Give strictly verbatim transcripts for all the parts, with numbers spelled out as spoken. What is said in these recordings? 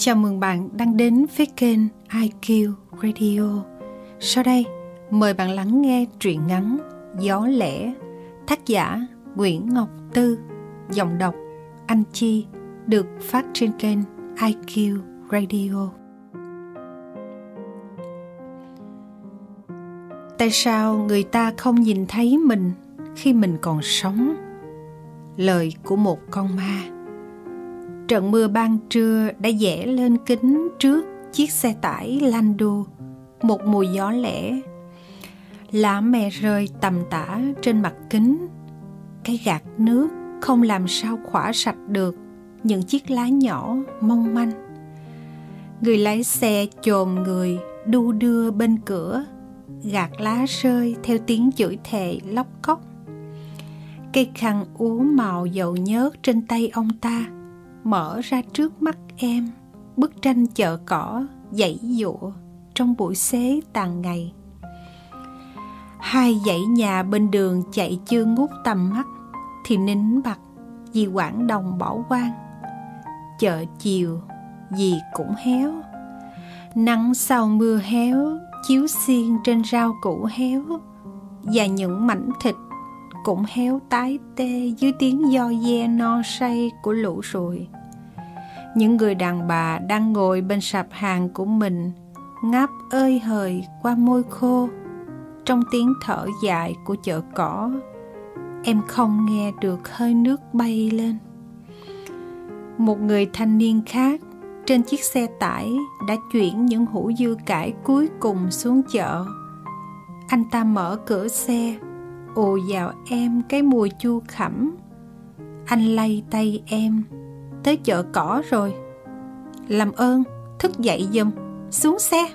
Chào mừng bạn đang đến với kênh i kiu Radio. Sau đây, mời bạn lắng nghe truyện ngắn Gió Lẻ, tác giả Nguyễn Ngọc Tư, giọng đọc Anh Chi, được phát trên kênh i kiu Radio. Tại sao người ta không nhìn thấy mình khi mình còn sống? Lời của một con ma. Trận mưa ban trưa đã vẽ lên kính trước chiếc xe tải Lando một mùi gió lẻ. Lá me rơi tầm tã trên mặt kính. Cái gạt nước không làm sao khỏa sạch được những chiếc lá nhỏ mong manh. Người lái xe chồm người đu đưa bên cửa, gạt lá rơi theo tiếng chửi thề lóc cóc. Cây khăn úa màu dầu nhớt trên tay ông ta mở ra trước mắt em bức tranh chợ cỏ dãy dụa trong buổi xế tàn ngày. Hai dãy nhà bên đường chạy chưa ngút tầm mắt thì nín bặt vì Quảng Đồng bỏ hoang. Chợ chiều gì cũng héo, nắng sau mưa héo chiếu xiên trên rau củ héo, và những mảnh thịt cũng héo tái tê dưới tiếng do ve no say của lũ ruồi. Những người đàn bà đang ngồi bên sạp hàng của mình ngáp ơi hời qua môi khô. Trong tiếng thở dài của chợ cỏ, em không nghe được hơi nước bay lên. Một người thanh niên khác trên chiếc xe tải đã chuyển những hũ dưa cải cuối cùng xuống chợ. Anh ta mở cửa xe, ồ vào em cái mùi chua khẳm. Anh lay tay em, tới chợ cỏ rồi. Làm ơn, thức dậy giùm, xuống xe.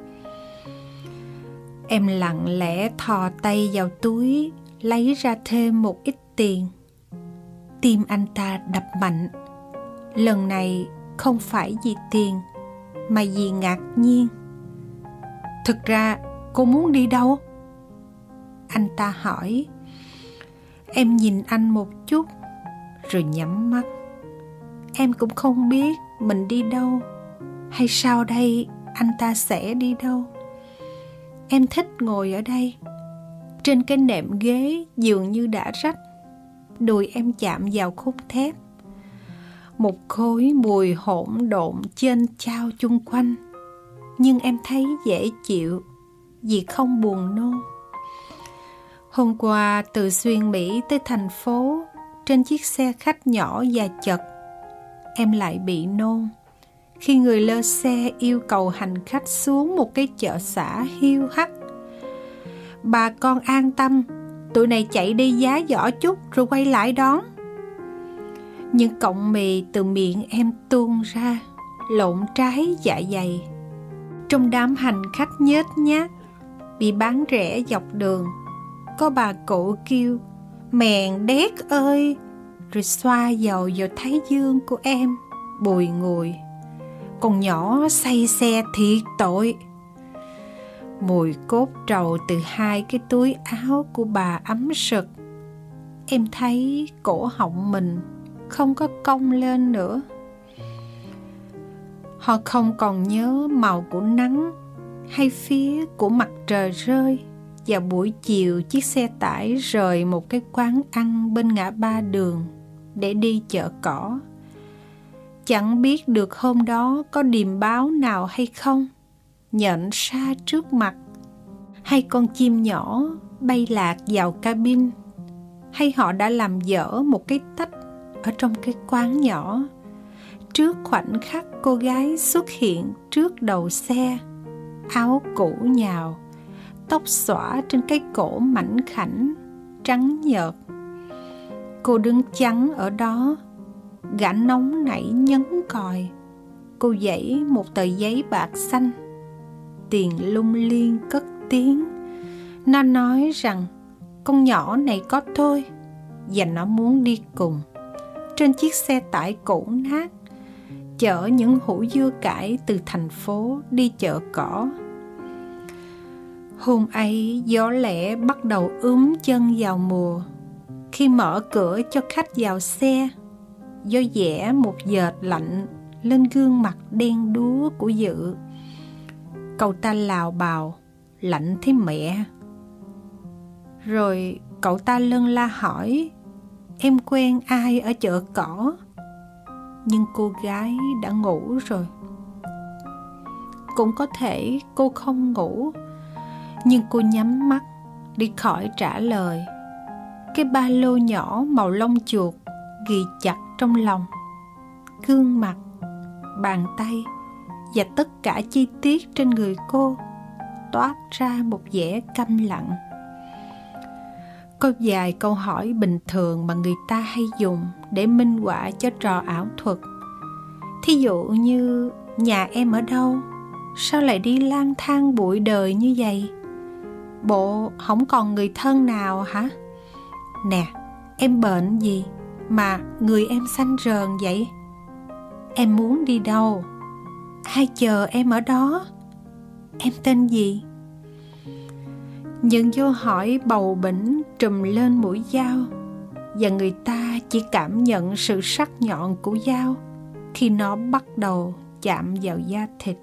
Em lặng lẽ thò tay vào túi, lấy ra thêm một ít tiền. Tim anh ta đập mạnh. Lần này không phải vì tiền, mà vì ngạc nhiên. Thực ra, cô muốn đi đâu? Anh ta hỏi. Em nhìn anh một chút, rồi nhắm mắt. Em cũng không biết mình đi đâu, hay sau đây anh ta sẽ đi đâu. Em thích ngồi ở đây, trên cái nệm ghế dường như đã rách. Đùi em chạm vào khung thép. Một khối mùi hỗn độn chênh chao chung quanh, nhưng em thấy dễ chịu vì không buồn nôn. Hôm qua từ xuyên Mỹ tới thành phố, trên chiếc xe khách nhỏ và chật, em lại bị nôn khi người lơ xe yêu cầu hành khách xuống một cái chợ xã hiu hắt. Bà con an tâm, tụi này chạy đi giá giỏ chút rồi quay lại đón. Những cọng mì từ miệng em tuôn ra, lộn trái dạ dày. Trong đám hành khách nhếch nhác bị bán rẻ dọc đường, có bà cụ kêu mèn đét ơi, rồi xoa dầu vào thái dương của em, bùi ngùi. Con nhỏ say xe thiệt tội. Mùi cốt trầu từ hai cái túi áo của bà ấm sực. Em thấy cổ họng mình không có cong lên nữa. Họ không còn nhớ màu của nắng hay phía của mặt trời rơi vào buổi chiều chiếc xe tải rời một cái quán ăn bên ngã ba đường để đi chợ cỏ. Chẳng biết được hôm đó có điềm báo nào hay không, nhện xa trước mặt, hay con chim nhỏ bay lạc vào cabin, hay họ đã làm dở một cái tách ở trong cái quán nhỏ trước khoảnh khắc cô gái xuất hiện trước đầu xe, áo cũ nhào, tóc xõa trên cái cổ mảnh khảnh trắng nhợt. Cô đứng chắn ở đó, gã nóng nảy nhấn còi. Cô giãy một tờ giấy bạc xanh. Tiền lung liên cất tiếng. Nó nói rằng con nhỏ này có tôi, và nó muốn đi cùng trên chiếc xe tải cũ nát, chở những hũ dưa cải từ thành phố đi chợ cỏ. Hôm ấy gió lẻ bắt đầu ướm chân vào mùa. Khi mở cửa cho khách vào xe, gió vẽ một dệt lạnh lên gương mặt đen đúa của Dự. Cậu ta lào bào, lạnh thế mẹ. Rồi cậu ta lân la hỏi, em quen ai ở chợ cỏ? Nhưng cô gái đã ngủ rồi. Cũng có thể cô không ngủ, nhưng cô nhắm mắt để khỏi trả lời. Cái ba lô nhỏ màu lông chuột ghì chặt trong lòng. Gương mặt, bàn tay và tất cả chi tiết trên người cô toát ra một vẻ câm lặng. Có vài câu hỏi bình thường mà người ta hay dùng để minh họa cho trò ảo thuật. Thí dụ như, nhà em ở đâu? Sao lại đi lang thang bụi đời như vậy? Bộ không còn người thân nào hả? Nè, em bệnh gì mà người em xanh rờn vậy? Em muốn đi đâu? Ai chờ em ở đó? Em tên gì? Những câu hỏi bầu bĩnh trùm lên mũi dao, và người ta chỉ cảm nhận sự sắc nhọn của dao khi nó bắt đầu chạm vào da thịt.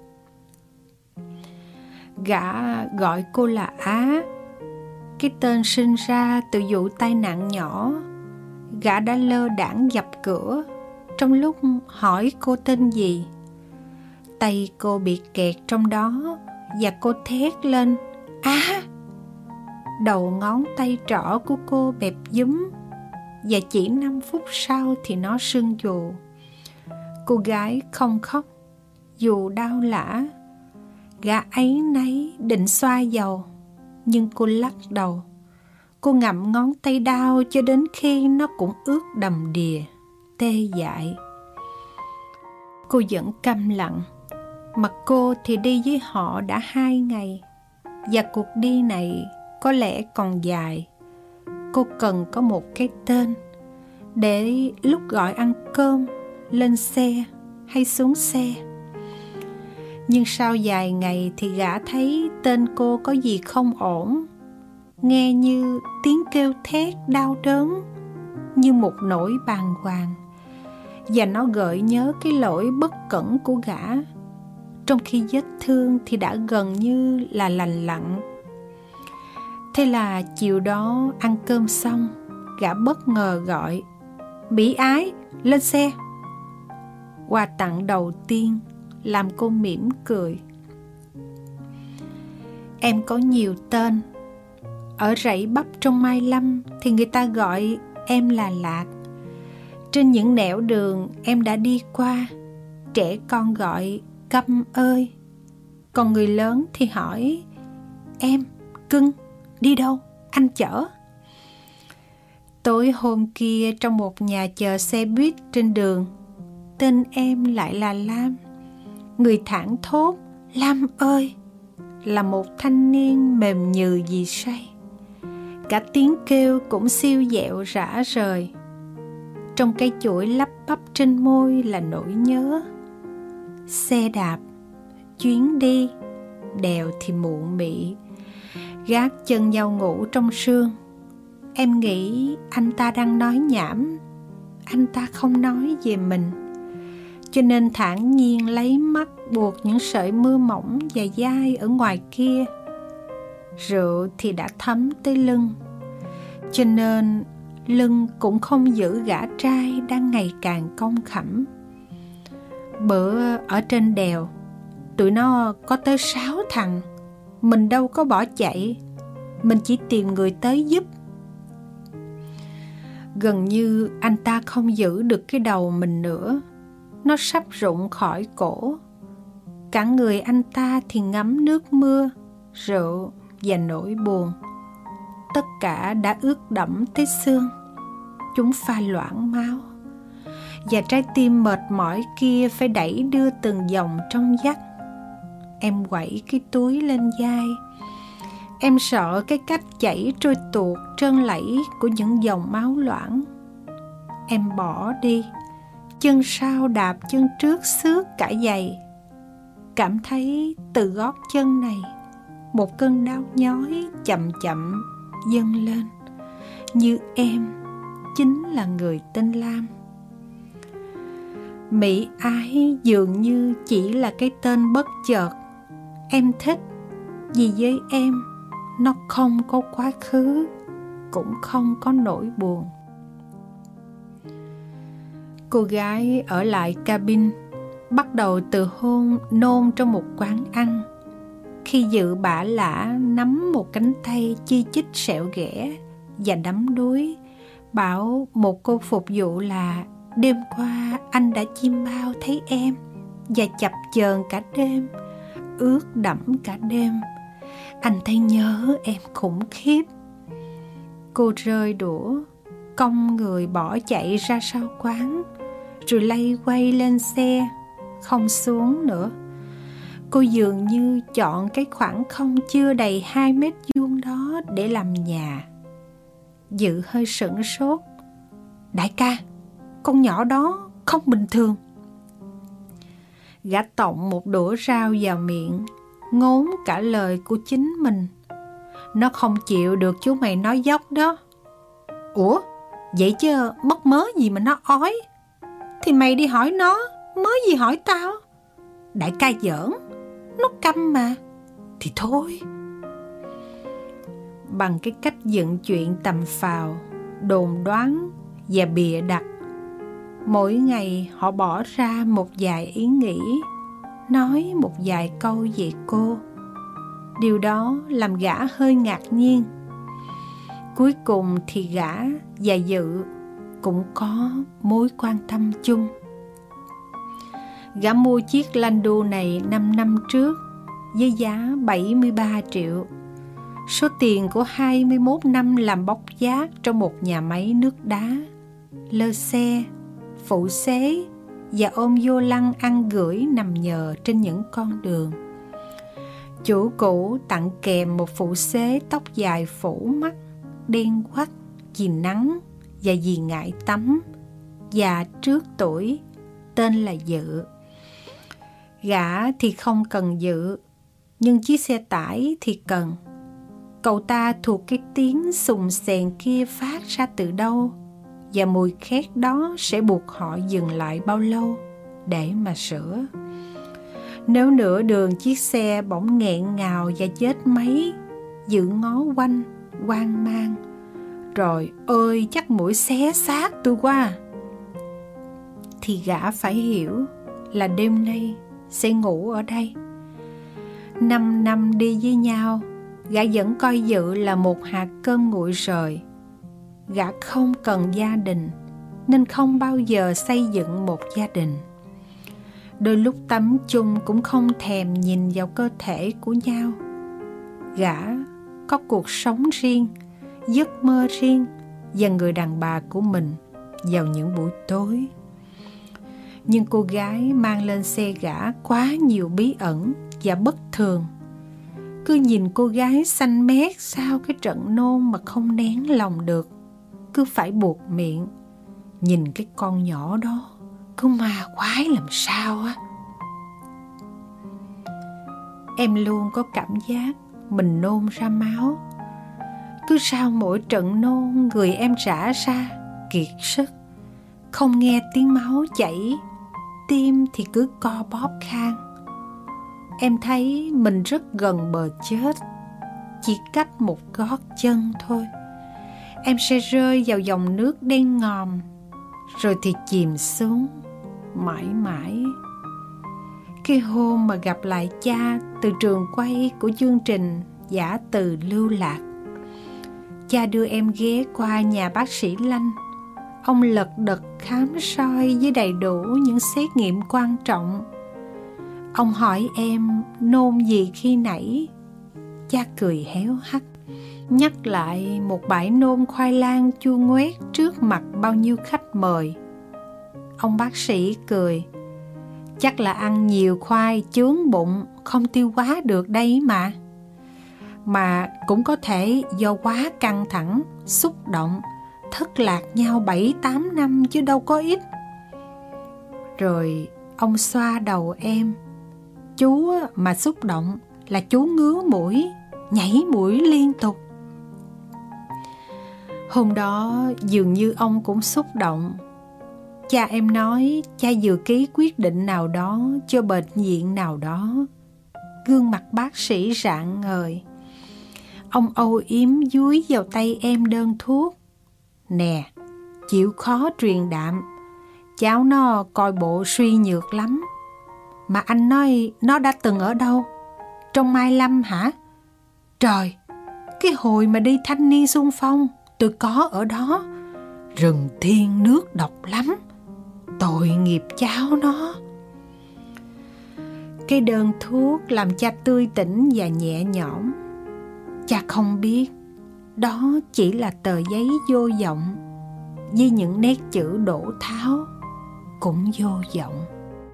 Gã gọi cô là Á, cái tên sinh ra từ vụ tai nạn nhỏ. Gã đã lơ đãng dập cửa trong lúc hỏi cô tên gì. Tay cô bị kẹt trong đó và cô thét lên, Á! Đầu ngón tay trỏ của cô bẹp dúm, và chỉ năm phút sau thì nó sưng vù. Cô gái không khóc dù đau lã. Gã ấy nấy định xoa dầu, nhưng cô lắc đầu. Cô ngậm ngón tay đau cho đến khi nó cũng ướt đầm đìa, tê dại. Cô vẫn câm lặng. Mặt cô thì đi với họ đã hai ngày, và cuộc đi này có lẽ còn dài. Cô cần có một cái tên để lúc gọi ăn cơm, lên xe hay xuống xe. Nhưng sau vài ngày thì gã thấy tên cô có gì không ổn. Nghe như tiếng kêu thét đau đớn, như một nỗi bàng hoàng, và nó gợi nhớ cái lỗi bất cẩn của gã, trong khi vết thương thì đã gần như là lành lặn. Thế là chiều đó ăn cơm xong, gã bất ngờ gọi, Mỹ Ái, lên xe. Quà tặng đầu tiên làm cô mỉm cười. Em có nhiều tên. Ở rẫy bắp trong Mai Lâm thì người ta gọi em là Lạc. Trên những nẻo đường em đã đi qua, trẻ con gọi Câm ơi. Còn người lớn thì hỏi, em, cưng, đi đâu? Anh chở. Tối hôm kia trong một nhà chờ xe buýt trên đường, tên em lại là Lam. Người thảng thốt, Lam ơi, là một thanh niên mềm nhừ vì say. Cả tiếng kêu cũng siêu dẹo rã rời. Trong cái chuỗi lắp bắp trên môi là nỗi nhớ. Xe đạp, chuyến đi, đèo thì mụ mị, gác chân nhau ngủ trong sương. Em nghĩ anh ta đang nói nhảm. Anh ta không nói về mình, cho nên thản nhiên lấy mắt buộc những sợi mưa mỏng và dai ở ngoài kia. Rượu thì đã thấm tới lưng, cho nên lưng cũng không giữ gã trai đang ngày càng cong khẳm. Bữa ở trên đèo, tụi nó có tới sáu thằng. Mình đâu có bỏ chạy, mình chỉ tìm người tới giúp. Gần như anh ta không giữ được cái đầu mình nữa. Nó sắp rụng khỏi cổ. Cả người anh ta thì ngấm nước mưa, rượu và nỗi buồn. Tất cả đã ướt đẫm tới xương. Chúng pha loãng máu, và trái tim mệt mỏi kia phải đẩy đưa từng dòng trong vắt. Em quẩy cái túi lên vai. Em sợ cái cách chảy trôi tuột trơn lẫy của những dòng máu loãng. Em bỏ đi, chân sau đạp chân trước xước cả giày. Cảm thấy từ gót chân này, một cơn đau nhói chậm chậm dâng lên, như em chính là người tên Lam. Mỹ ái dường như chỉ là cái tên bất chợt. Em thích vì với em nó không có quá khứ, cũng không có nỗi buồn. Cô gái ở lại cabin, bắt đầu từ hôn nôn trong một quán ăn. Khi Dự bả lả nắm một cánh tay chi chít sẹo ghẻ và đắm đuối, bảo một cô phục vụ là đêm qua anh đã chiêm bao thấy em và chập chờn cả đêm, ướt đẫm cả đêm. Anh thấy nhớ em khủng khiếp. Cô rơi đũa, cong người bỏ chạy ra sau quán, rồi lay quay lên xe, không xuống nữa. Cô dường như chọn cái khoảng không chưa đầy hai mét vuông đó để làm nhà. Dự hơi sửng sốt. Đại ca, con nhỏ đó không bình thường. Gã tọng một đũa rau vào miệng, ngốn cả lời của chính mình. Nó không chịu được chú mày nói dốc đó. Ủa, vậy chứ mất mớ gì mà nó ói? Thì mày đi hỏi nó, mớ gì hỏi tao? Đại ca giỡn, nó câm mà. Thì thôi. Bằng cái cách dựng chuyện tầm phào, đồn đoán và bịa đặt, mỗi ngày họ bỏ ra một vài ý nghĩ, nói một vài câu về cô. Điều đó làm gã hơi ngạc nhiên. Cuối cùng thì gã và Dự cũng có mối quan tâm chung. Gã mua chiếc Landau này năm năm trước với giá bảy mươi ba triệu. Số tiền của hai mươi mốt năm làm bốc vác trong một nhà máy nước đá, lơ xe, phụ xế và ôm vô lăng ăn gửi nằm nhờ trên những con đường. Chủ cũ tặng kèm một phụ xế tóc dài phủ mắt, đen quắt vì nắng và vì ngại tắm, và trước tuổi, tên là Dự. Gã thì không cần Dự, nhưng chiếc xe tải thì cần. Cậu ta thuộc cái tiếng sùng sèn kia phát ra từ đâu, và mùi khét đó sẽ buộc họ dừng lại bao lâu để mà sửa. Nếu nửa đường chiếc xe bỗng nghẹn ngào và chết máy, Dự ngó quanh, hoang mang. Rồi ôi, chắc mũi xé xác tôi quá. Thì gã phải hiểu là đêm nay sẽ ngủ ở đây. Năm năm đi với nhau, gã vẫn coi Dự là một hạt cơm nguội rời. Gã không cần gia đình, nên không bao giờ xây dựng một gia đình. Đôi lúc tắm chung cũng không thèm nhìn vào cơ thể của nhau. Gã có cuộc sống riêng, giấc mơ riêng và người đàn bà của mình vào những buổi tối. Nhưng cô gái mang lên xe gã quá nhiều bí ẩn và bất thường. Cứ nhìn cô gái xanh mét sau cái trận nôn mà không nén lòng được, cứ phải buộc miệng. Nhìn cái con nhỏ đó cứ ma quái làm sao á. Em luôn có cảm giác mình nôn ra máu. Cứ sau mỗi trận nôn, người em rã ra kiệt sức, không nghe tiếng máu chảy, tim thì cứ co bóp khan. Em thấy mình rất gần bờ chết, chỉ cách một gót chân thôi. Em sẽ rơi vào dòng nước đen ngòm, rồi thì chìm xuống mãi mãi. Cái hôm mà gặp lại cha từ trường quay của chương trình Giả Từ Lưu Lạc, cha đưa em ghé qua nhà bác sĩ Lanh. Ông lật đật khám soi với đầy đủ những xét nghiệm quan trọng. Ông hỏi em nôn gì khi nãy. Cha cười héo hắt, nhắc lại một bãi nôn khoai lang chua ngoét trước mặt bao nhiêu khách mời. Ông bác sĩ cười, chắc là ăn nhiều khoai chướng bụng, không tiêu hóa được đấy mà. Mà cũng có thể do quá căng thẳng, xúc động, thất lạc nhau bảy tám năm chứ đâu có ít. Rồi ông xoa đầu em. Chú mà xúc động là chú ngứa mũi, nhảy mũi liên tục. Hôm đó dường như ông cũng xúc động. Cha em nói cha vừa ký quyết định nào đó cho bệnh viện nào đó. Gương mặt bác sĩ rạng ngời. Ông âu yếm dúi vào tay em đơn thuốc. Nè, chịu khó truyền đạm. Cháu nó coi bộ suy nhược lắm. Mà anh nói nó đã từng ở đâu? Trong Mai Lâm hả? Trời, cái hồi mà đi thanh niên xung phong, tôi có ở đó. Rừng thiên nước độc lắm. Tội nghiệp cháu nó. Cái đơn thuốc làm cha tươi tỉnh và nhẹ nhõm. Cha không biết đó chỉ là tờ giấy vô vọng, với những nét chữ đổ tháo cũng vô vọng.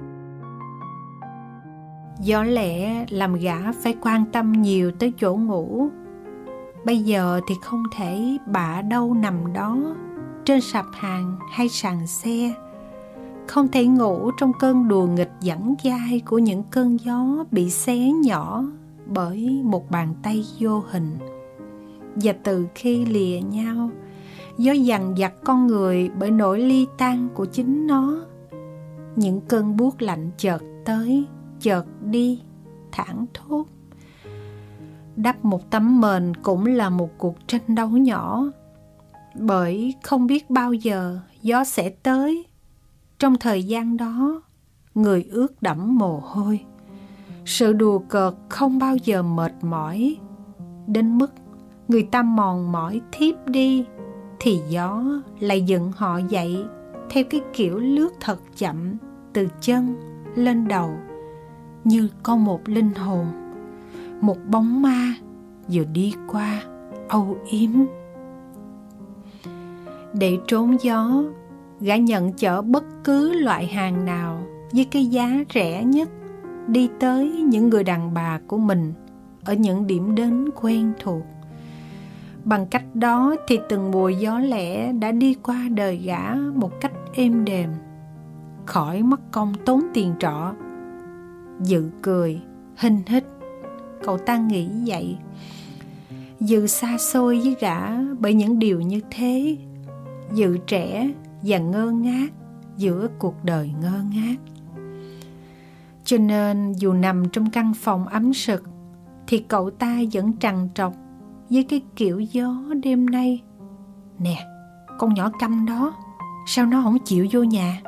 Có lẽ làm gã phải quan tâm nhiều tới chỗ ngủ. Bây giờ thì không thể bạ đâu nằm đó, trên sạp hàng hay sàn xe. Không thể ngủ trong cơn đùa nghịch dẳng dai của những cơn gió bị xé nhỏ bởi một bàn tay vô hình. Và từ khi lìa nhau, gió dằn vặt con người bởi nỗi ly tan của chính nó. Những cơn buốt lạnh chợt tới, chợt đi, thảng thốt. Đắp một tấm mền cũng là một cuộc tranh đấu nhỏ, bởi không biết bao giờ gió sẽ tới. Trong thời gian đó, người ướt đẫm mồ hôi. Sự đùa cợt không bao giờ mệt mỏi, đến mức người ta mòn mỏi thiếp đi, thì gió lại dựng họ dậy theo cái kiểu lướt thật chậm từ chân lên đầu, như có một linh hồn, một bóng ma vừa đi qua âu yếm. Để trốn gió, gã nhận chở bất cứ loại hàng nào với cái giá rẻ nhất, đi tới những người đàn bà của mình ở những điểm đến quen thuộc. Bằng cách đó thì từng mùa gió lẻ đã đi qua đời gã một cách êm đềm, khỏi mất công tốn tiền trọ. Dự cười, hinh hít, cậu ta nghĩ vậy. Dự xa xôi với gã bởi những điều như thế. Dự trẻ và ngơ ngác giữa cuộc đời ngơ ngác. Cho nên dù nằm trong căn phòng ấm sực, thì cậu ta vẫn trằn trọc với cái kiểu gió đêm nay. Nè, con nhỏ câm đó, sao nó không chịu vô nhà?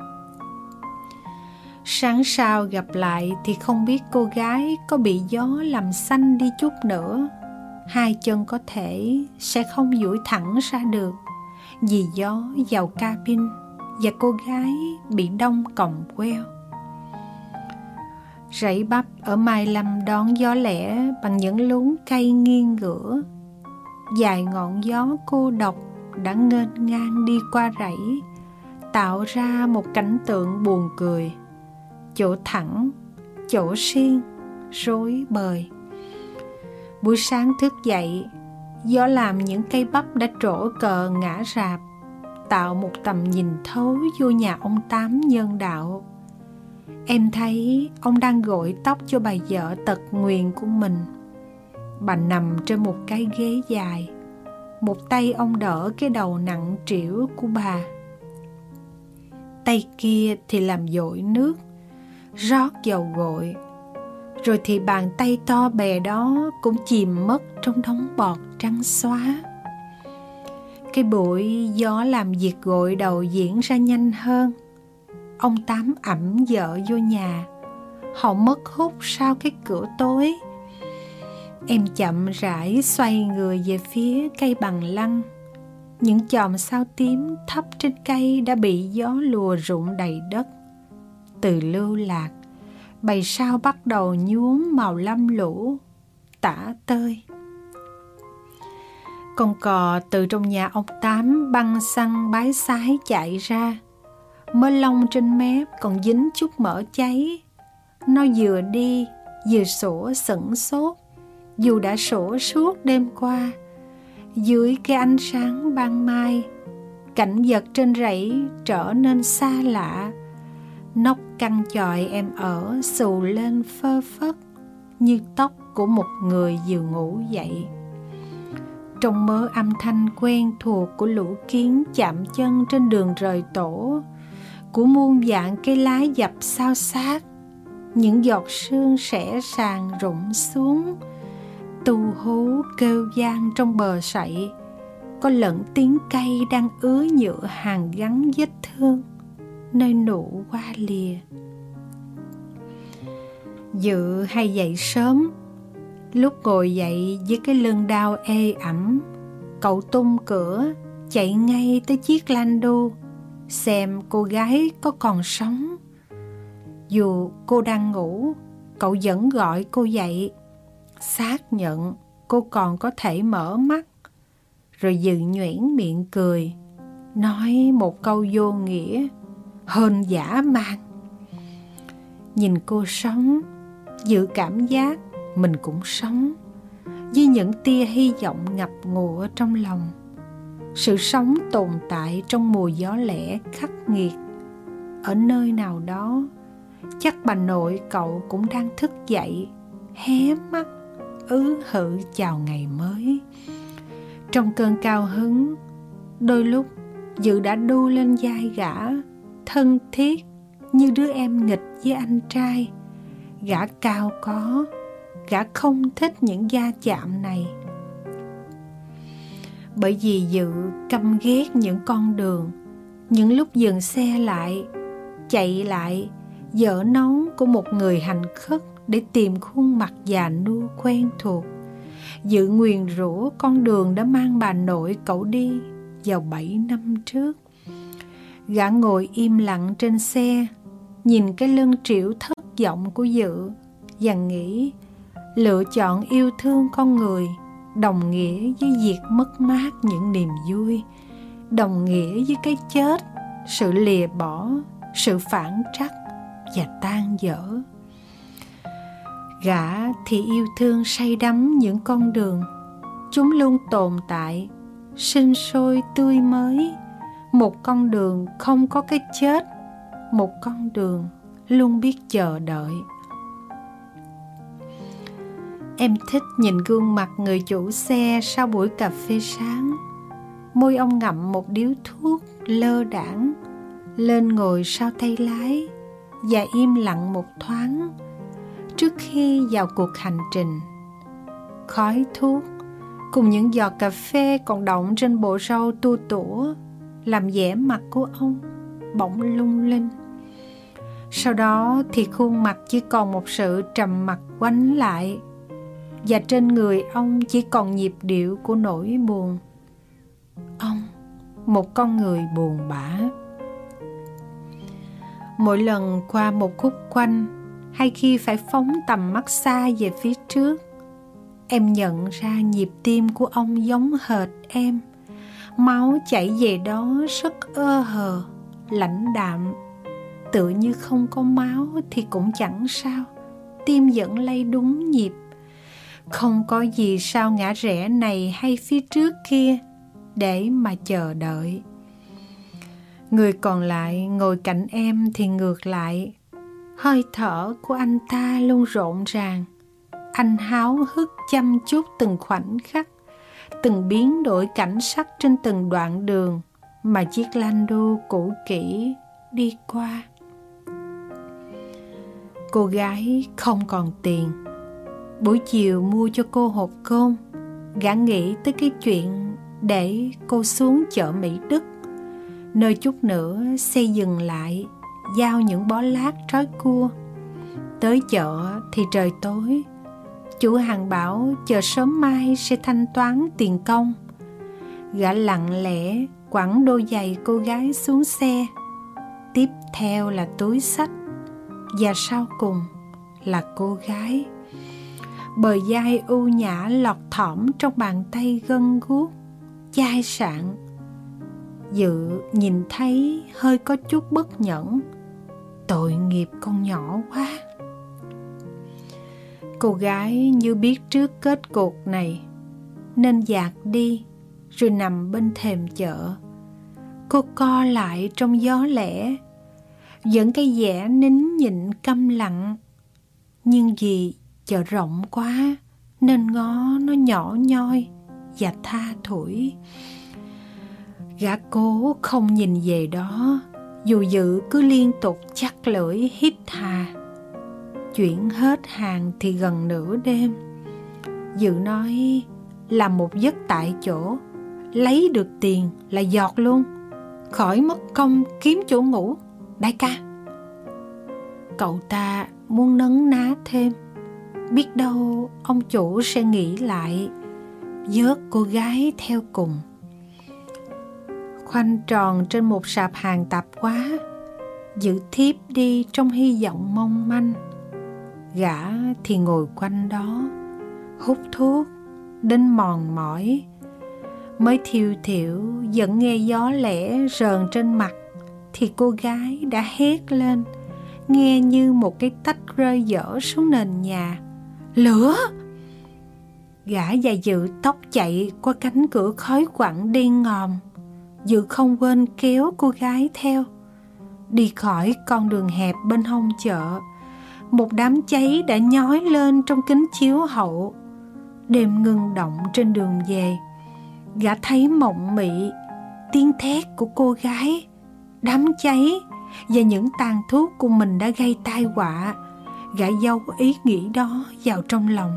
Sáng sau gặp lại thì không biết cô gái có bị gió làm xanh đi chút nữa. Hai chân có thể sẽ không duỗi thẳng ra được vì gió vào cabin, và cô gái bị đông còng queo. Rẫy bắp ở Mai Lâm đón gió lẻ bằng những luống cây nghiêng ngửa. Dài ngọn gió cô độc đã nghênh ngang đi qua rẫy, tạo ra một cảnh tượng buồn cười. Chỗ thẳng, chỗ xiên, rối bời. Buổi sáng thức dậy, gió làm những cây bắp đã trổ cờ ngã rạp, tạo một tầm nhìn thấu vô nhà ông Tám nhân đạo. Em thấy ông đang gội tóc cho bà vợ tật nguyền của mình. Bà nằm trên một cái ghế dài, một tay ông đỡ cái đầu nặng trĩu của bà, tay kia thì làm dội nước, rót dầu gội. Rồi thì bàn tay to bè đó cũng chìm mất trong đống bọt trắng xóa. Cái buổi gió làm việc gội đầu diễn ra nhanh hơn. Ông Tám ẵm vợ vô nhà. Họ mất hút sau cái cửa tối. Em chậm rãi xoay người về phía cây bằng lăng. Những chòm sao tím thấp trên cây đã bị gió lùa rụng đầy đất. Từ lưu lạc, bầy sao bắt đầu nhuốm màu lam lũ, tả tơi. Con cò từ trong nhà ông Tám băng xăng bái xái chạy ra. Mớ lông trên mép còn dính chút mỡ cháy. Nó vừa đi vừa sủa sửng sốt, dù đã sủa suốt đêm qua. Dưới cái ánh sáng ban mai, cảnh vật trên rẫy trở nên xa lạ. Nóc căn chòi em ở xù lên phơ phất như tóc của một người vừa ngủ dậy. Trong mớ âm thanh quen thuộc của lũ kiến chạm chân trên đường rời tổ, của muôn vạn cây lá dập xao xát, những giọt sương rẽ ràng rụng xuống. Tu hú kêu vang trong bờ sậy, có lẫn tiếng cây đang ứa nhựa hàn gắn vết thương nơi nụ hoa lìa. Dự hay dậy sớm, lúc ngồi dậy với cái lưng đau ê ẩm, cậu tung cửa chạy ngay tới chiếc Lando xem cô gái có còn sống. Dù cô đang ngủ, cậu vẫn gọi cô dậy, xác nhận cô còn có thể mở mắt, rồi Dự nhuyễn miệng cười, nói một câu vô nghĩa, hên dã man. Nhìn cô sống, Dự cảm giác mình cũng sống, với những tia hy vọng ngập ngụa trong lòng. Sự sống tồn tại trong mùa gió lẻ khắc nghiệt. Ở nơi nào đó, chắc bà nội cậu cũng đang thức dậy, hé mắt, ứ hự chào ngày mới. Trong cơn cao hứng, đôi lúc Dự đã đu lên vai gã, thân thiết như đứa em nghịch với anh trai. Gã cao có, gã không thích những va chạm này. Bởi vì Dự căm ghét những con đường, những lúc dừng xe lại, chạy lại, dở nón của một người hành khất để tìm khuôn mặt già nua quen thuộc. Dự nguyền rủa con đường đã mang bà nội cậu đi vào bảy năm trước. Gã ngồi im lặng trên xe, nhìn cái lưng trĩu thất vọng của Dự và nghĩ lựa chọn yêu thương con người đồng nghĩa với việc mất mát những niềm vui, đồng nghĩa với cái chết, sự lìa bỏ, sự phản trắc và tan vỡ. Gã thì yêu thương say đắm những con đường. Chúng luôn tồn tại, sinh sôi tươi mới. Một con đường không có cái chết, một con đường luôn biết chờ đợi. Em thích nhìn gương mặt người chủ xe sau buổi cà phê sáng. Môi ông ngậm một điếu thuốc lơ đãng, lên ngồi sau tay lái và im lặng một thoáng trước khi vào cuộc hành trình. Khói thuốc cùng những giọt cà phê còn đọng trên bộ râu tua tủa làm vẻ mặt của ông bỗng lung linh. Sau đó thì khuôn mặt chỉ còn một sự trầm mặc quánh lại, và trên người ông chỉ còn nhịp điệu của nỗi buồn. Ông, một con người buồn bã. Mỗi lần qua một khúc quanh, hay khi phải phóng tầm mắt xa về phía trước, em nhận ra nhịp tim của ông giống hệt em. Máu chảy về đó rất ơ hờ, lãnh đạm, tựa như không có máu thì cũng chẳng sao, tim vẫn lay đúng nhịp. Không có gì sao ngã rẽ này hay phía trước kia để mà chờ đợi. Người còn lại ngồi cạnh em thì ngược lại. Hơi thở của anh ta luôn rộn ràng. Anh háo hức chăm chút từng khoảnh khắc, từng biến đổi cảnh sắc trên từng đoạn đường mà chiếc Lando cũ kỹ đi qua. Cô gái không còn tiền. Buổi chiều mua cho cô hộp cơm. Gã nghĩ tới cái chuyện để cô xuống chợ Mỹ Đức, nơi chút nữa xe dừng lại, giao những bó lát trói cua. Tới chợ thì trời tối. Chủ hàng bảo chờ sớm mai sẽ thanh toán tiền công. Gã lặng lẽ quẳng đôi giày cô gái xuống xe. Tiếp theo là túi xách, và sau cùng là cô gái. Bờ vai ưu nhã lọt thỏm trong bàn tay gân guốc, chai sạn. Dự nhìn thấy hơi có chút bất nhẫn. Tội nghiệp con nhỏ quá. Cô gái như biết trước kết cục này nên dạt đi, rồi nằm bên thềm chợ. Cô co lại trong gió lẻ, vẫn cái vẻ nín nhịn câm lặng. Nhưng vì chợ rộng quá nên ngó nó nhỏ nhoi và tha thủi. Gã cố không nhìn về đó, Dù Dự cứ liên tục chắc lưỡi hít hà. Chuyển hết hàng thì gần nửa đêm. Dự nói làm một giấc tại chỗ, lấy được tiền là giọt luôn, khỏi mất công kiếm chỗ ngủ. Đại ca, cậu ta muốn nấn ná thêm, biết đâu ông chủ sẽ nghĩ lại, vớt cô gái theo cùng. Khoanh tròn trên một sạp hàng tạp hóa, Dự thiếp đi trong hy vọng mong manh. Gã thì ngồi quanh đó, hút thuốc đến mòn mỏi. Mới thiêu thiểu vẫn nghe gió lẻ rờn trên mặt, thì cô gái đã hét lên, nghe như một cái tách rơi dở xuống nền nhà. Lửa! Gã và Dự tóc chạy qua cánh cửa khói quặng đen ngòm. Dự không quên kéo cô gái theo. Đi khỏi con đường hẹp bên hông chợ, một đám cháy đã nhói lên trong kính chiếu hậu. Đêm ngưng động trên đường về, gã thấy mộng mị tiếng thét của cô gái, đám cháy và những tàn thuốc của mình đã gây tai họa. Gã giấu ý nghĩ đó vào trong lòng.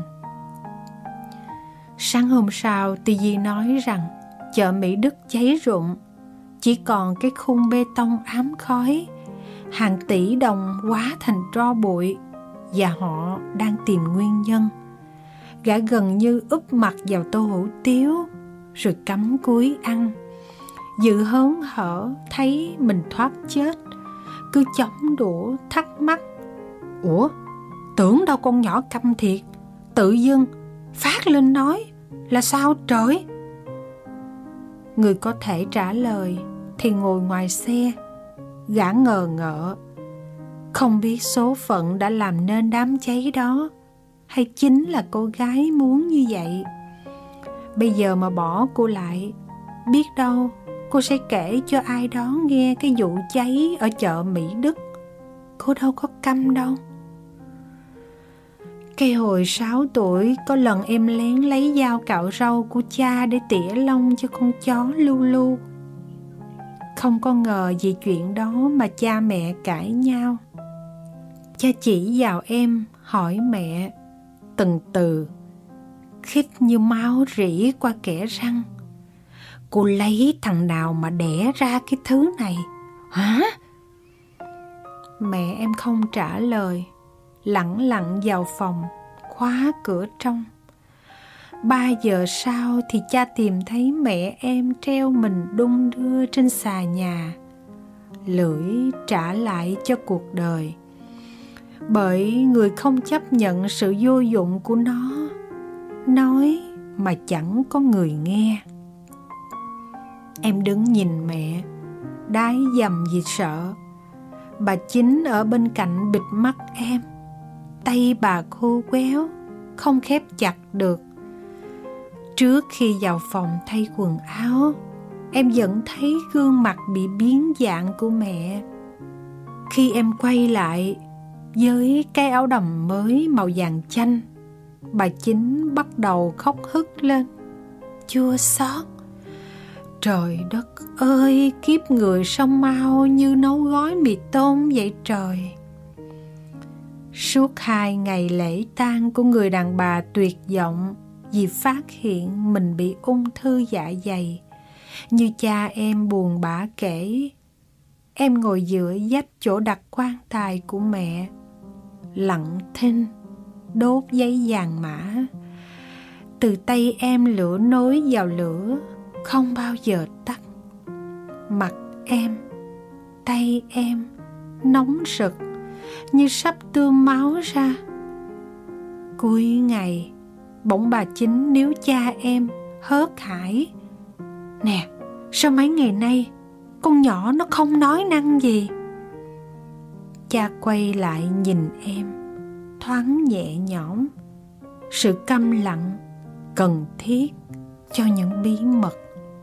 Sáng hôm sau, Tì Di nói rằng chợ Mỹ Đức cháy rụi, chỉ còn cái khung bê tông ám khói, hàng tỷ đồng hóa thành tro bụi, và họ đang tìm nguyên nhân. Gã gần như úp mặt vào tô hủ tiếu rồi cắm cúi ăn. Dự hớn hở thấy mình thoát chết, cứ chống đũa thắc mắc. Ủa, tưởng đâu con nhỏ câm thiệt, tự dưng phát lên nói là sao trời? Người có thể trả lời thì ngồi ngoài xe. Gã ngờ ngợ, không biết số phận đã làm nên đám cháy đó, hay chính là cô gái muốn như vậy. Bây giờ mà bỏ cô lại, biết đâu cô sẽ kể cho ai đó nghe cái vụ cháy ở chợ Mỹ Đức. Cô đâu có câm đâu. Cái hồi sáu tuổi, có lần em lén lấy dao cạo râu của cha để tỉa lông cho con chó Lulu. Không có ngờ vì chuyện đó mà cha mẹ cãi nhau. Cha chỉ vào em, hỏi mẹ từng từ, khít như máu rỉ qua kẽ răng. Cô lấy thằng nào mà đẻ ra cái thứ này? Hả? Mẹ em không trả lời, lẳng lặng vào phòng, khóa cửa trong. Ba giờ sau thì cha tìm thấy mẹ em treo mình đung đưa trên xà nhà, lưỡi trả lại cho cuộc đời. Bởi người không chấp nhận sự vô dụng của nó, nói mà chẳng có người nghe. Em đứng nhìn mẹ, đái dầm vì sợ. Bà Chính ở bên cạnh bịt mắt em. Tay bà khô quéo, không khép chặt được. Trước khi vào phòng thay quần áo, em vẫn thấy gương mặt bị biến dạng của mẹ. Khi em quay lại với cái áo đầm mới màu vàng chanh, bà Chính bắt đầu khóc hức lên, chua xót. Trời đất ơi, kiếp người sao mau như nấu gói mì tôm vậy trời. Suốt hai ngày lễ tang của người đàn bà tuyệt vọng vì phát hiện mình bị ung thư dạ dày. Như cha em buồn bã kể, em ngồi giữa vách chỗ đặt quan tài của mẹ, lặng thinh đốt giấy vàng mã. Từ tay em lửa nối vào lửa, không bao giờ tắt. Mặt em, tay em nóng rực như sắp tươm máu ra. Cuối ngày, bỗng bà Chính níu cha em hớt hải. Nè, sao mấy ngày nay con nhỏ nó không nói năng gì? Cha quay lại nhìn em, thoáng nhẹ nhõm. Sự câm lặng cần thiết cho những bí mật.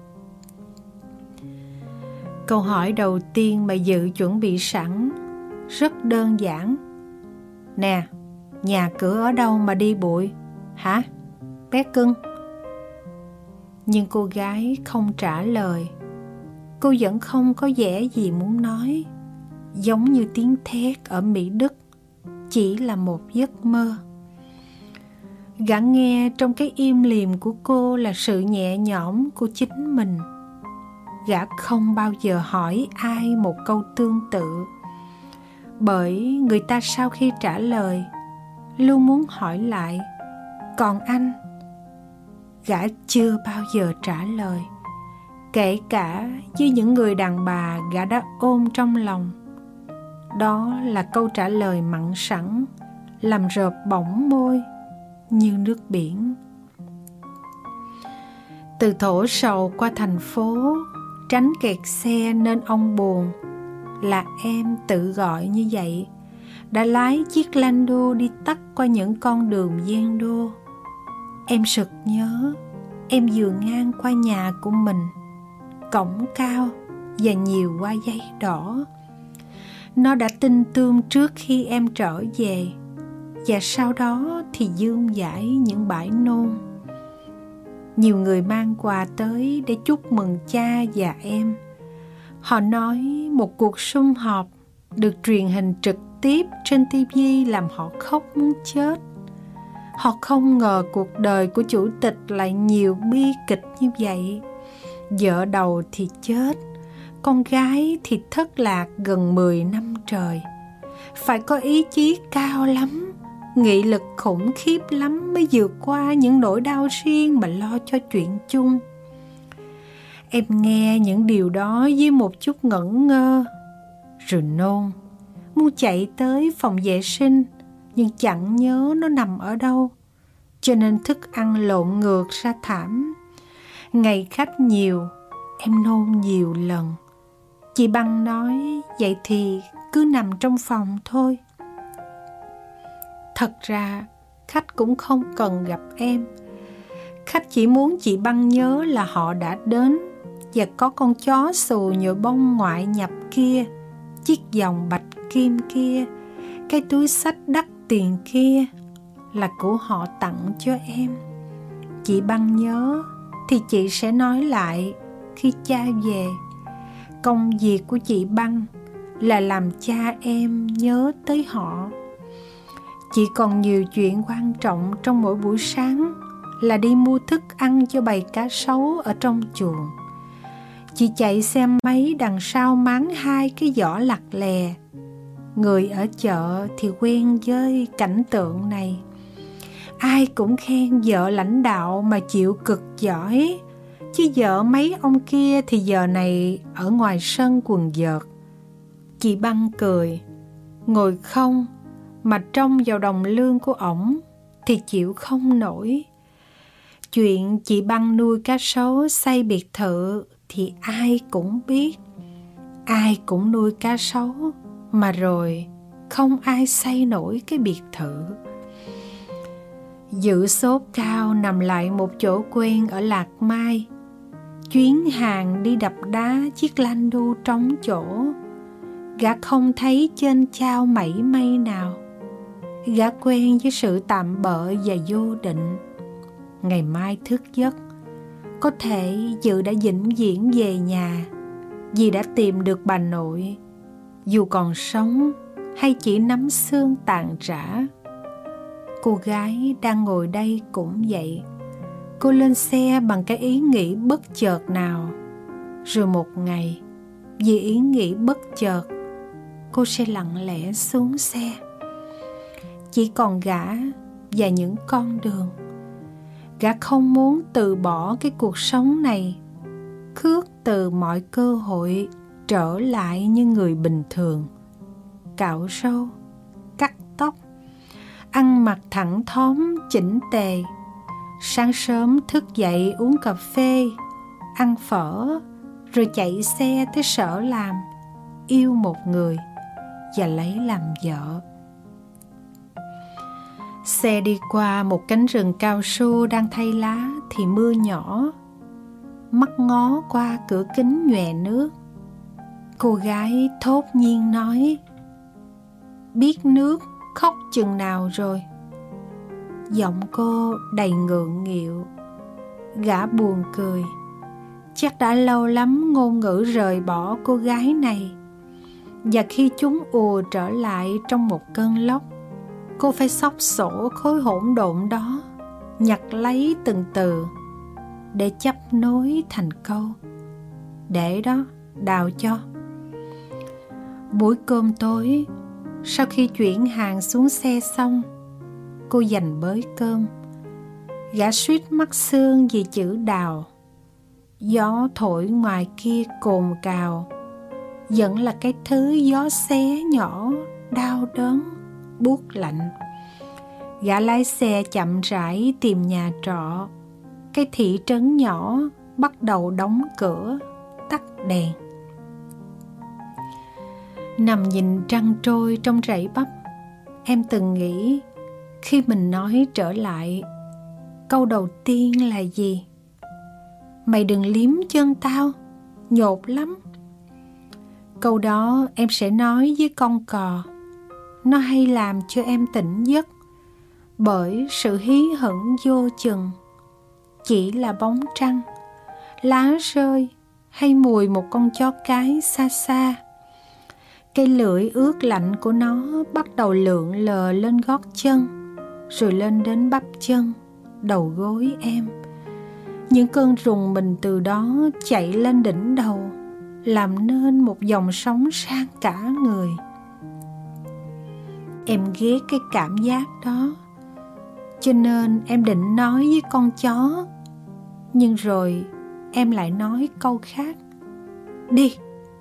Câu hỏi đầu tiên mà Dự chuẩn bị sẵn rất đơn giản. Nè, nhà cửa ở đâu mà đi bụi? Hả, bé cưng? Nhưng cô gái không trả lời. Cô vẫn không có vẻ gì muốn nói, giống như tiếng thét ở Mỹ Đức chỉ là một giấc mơ. Gã nghe trong cái im lìm của cô là sự nhẹ nhõm của chính mình. Gã không bao giờ hỏi ai một câu tương tự, bởi người ta sau khi trả lời luôn muốn hỏi lại, còn anh? Gã chưa bao giờ trả lời, kể cả với những người đàn bà gã đã ôm trong lòng. Đó là câu trả lời mặn sẵn, làm rợp bỏng môi như nước biển. Từ Thổ Sầu qua thành phố, tránh kẹt xe nên ông buồn, là em tự gọi như vậy, đã lái chiếc Lando đi tắt qua những con đường gian đô. Em sực nhớ, em vừa ngang qua nhà của mình, cổng cao và nhiều hoa giấy đỏ. Nó đã tinh tươm trước khi em trở về, và sau đó thì dương dãi những bãi nôn. Nhiều người mang quà tới để chúc mừng cha và em. Họ nói một cuộc sum họp được truyền hình trực tiếp trên ti vi làm họ khóc muốn chết. Họ không ngờ cuộc đời của chủ tịch lại nhiều bi kịch như vậy. Vợ đầu thì chết, con gái thì thất lạc gần mười năm trời. Phải có ý chí cao lắm, nghị lực khủng khiếp lắm mới vượt qua những nỗi đau riêng mà lo cho chuyện chung. Em nghe những điều đó với một chút ngẩn ngơ, rồi nôn, muốn chạy tới phòng vệ sinh, nhưng chẳng nhớ nó nằm ở đâu, cho nên thức ăn lộn ngược ra thảm. Ngày khách nhiều, em nôn nhiều lần. Chị Băng nói, vậy thì cứ nằm trong phòng thôi. Thật ra, khách cũng không cần gặp em. Khách chỉ muốn chị Băng nhớ là họ đã đến, và có con chó xù nhựa bông ngoại nhập kia, chiếc vòng bạch kim kia, cái túi xách đắt tiền kia là của họ tặng cho em. Chị Băng nhớ thì chị sẽ nói lại khi cha về. Công việc của chị Băng là làm cha em nhớ tới họ. Chị còn nhiều chuyện quan trọng trong mỗi buổi sáng, là đi mua thức ăn cho bầy cá sấu ở trong chuồng. Chị chạy xe máy đằng sau máng hai cái giỏ lặt lè. Người ở chợ thì quen với cảnh tượng này. Ai cũng khen vợ lãnh đạo mà chịu cực giỏi, chứ vợ mấy ông kia thì giờ này ở ngoài sân quần vợt. Chị Băng cười, ngồi không mà trông vào đồng lương của ổng thì chịu không nổi. Chuyện chị Băng nuôi cá sấu xây biệt thự thì ai cũng biết. Ai cũng nuôi cá sấu, mà rồi không ai xây nổi cái biệt thự. Dự sốt cao nằm lại một chỗ quen ở Lạc Mai. Chuyến hàng đi đập đá chiếc Lando trống chỗ. Gã không thấy trên chao mảy may nào. Gã quen với sự tạm bợ và vô định. Ngày mai thức giấc, có thể Dự đã vĩnh viễn về nhà, vì đã tìm được bà nội, dù còn sống hay chỉ nắm xương tàn rã. Cô gái đang ngồi đây cũng vậy. Cô lên xe bằng cái ý nghĩ bất chợt nào. Rồi một ngày, vì ý nghĩ bất chợt, cô sẽ lặng lẽ xuống xe. Chỉ còn gã và những con đường. Gã không muốn từ bỏ cái cuộc sống này, khước từ mọi cơ hội trở lại như người bình thường. Cạo râu, cắt tóc, ăn mặc thẳng thóm chỉnh tề. Sáng sớm thức dậy uống cà phê, ăn phở, rồi chạy xe tới sở làm, yêu một người và lấy làm vợ. Xe đi qua một cánh rừng cao su đang thay lá thì mưa nhỏ. Mắt ngó qua cửa kính nhòe nước. Cô gái thốt nhiên nói, biết nước khóc chừng nào rồi. Giọng cô đầy ngượng nghịu. Gã buồn cười. Chắc đã lâu lắm ngôn ngữ rời bỏ cô gái này. Và khi chúng ùa trở lại trong một cơn lốc, cô phải xốc xổ khối hỗn độn đó, nhặt lấy từng từ để chấp nối thành câu. Để đó, đào cho. Buổi cơm tối, sau khi chuyển hàng xuống xe xong, cô dành bới cơm. Gã suýt mắc xương vì chữ đào. Gió thổi ngoài kia cồn cào, vẫn là cái thứ gió xé nhỏ, đau đớn, buốt lạnh. Gã lái xe chậm rãi tìm nhà trọ. Cái thị trấn nhỏ bắt đầu đóng cửa, tắt đèn. Nằm nhìn trăng trôi trong rẫy bắp, em từng nghĩ khi mình nói trở lại, câu đầu tiên là gì? Mày đừng liếm chân tao, nhột lắm. Câu đó em sẽ nói với con cò. Nó hay làm cho em tỉnh giấc, bởi sự hí hửng vô chừng. Chỉ là bóng trăng, lá rơi hay mùi một con chó cái xa xa. Cái lưỡi ướt lạnh của nó bắt đầu lượn lờ lên gót chân, rồi lên đến bắp chân, đầu gối em. Những cơn rùng mình từ đó chạy lên đỉnh đầu, làm nên một dòng sóng sang cả người. Em ghét cái cảm giác đó, cho nên em định nói với con chó. Nhưng rồi em lại nói câu khác. Đi.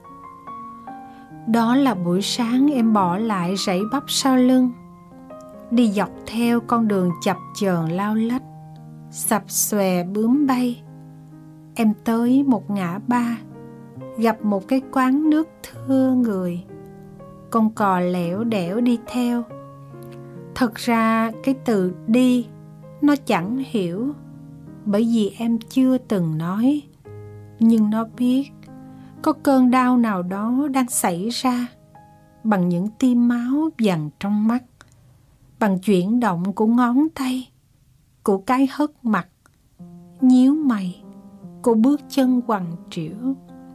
Đó là buổi sáng em bỏ lại rẫy bắp sau lưng, đi dọc theo con đường chập chờn lao lách, sập xòe bướm bay. Em tới một ngã ba, gặp một cái quán nước thưa người. Con cò lẻo đẻo đi theo. Thật ra cái từ đi nó chẳng hiểu, bởi vì em chưa từng nói. Nhưng nó biết có cơn đau nào đó đang xảy ra, bằng những tia máu dằn trong mắt, bằng chuyển động của ngón tay, của cái hất mặt, nhíu mày, của bước chân quằn trĩu.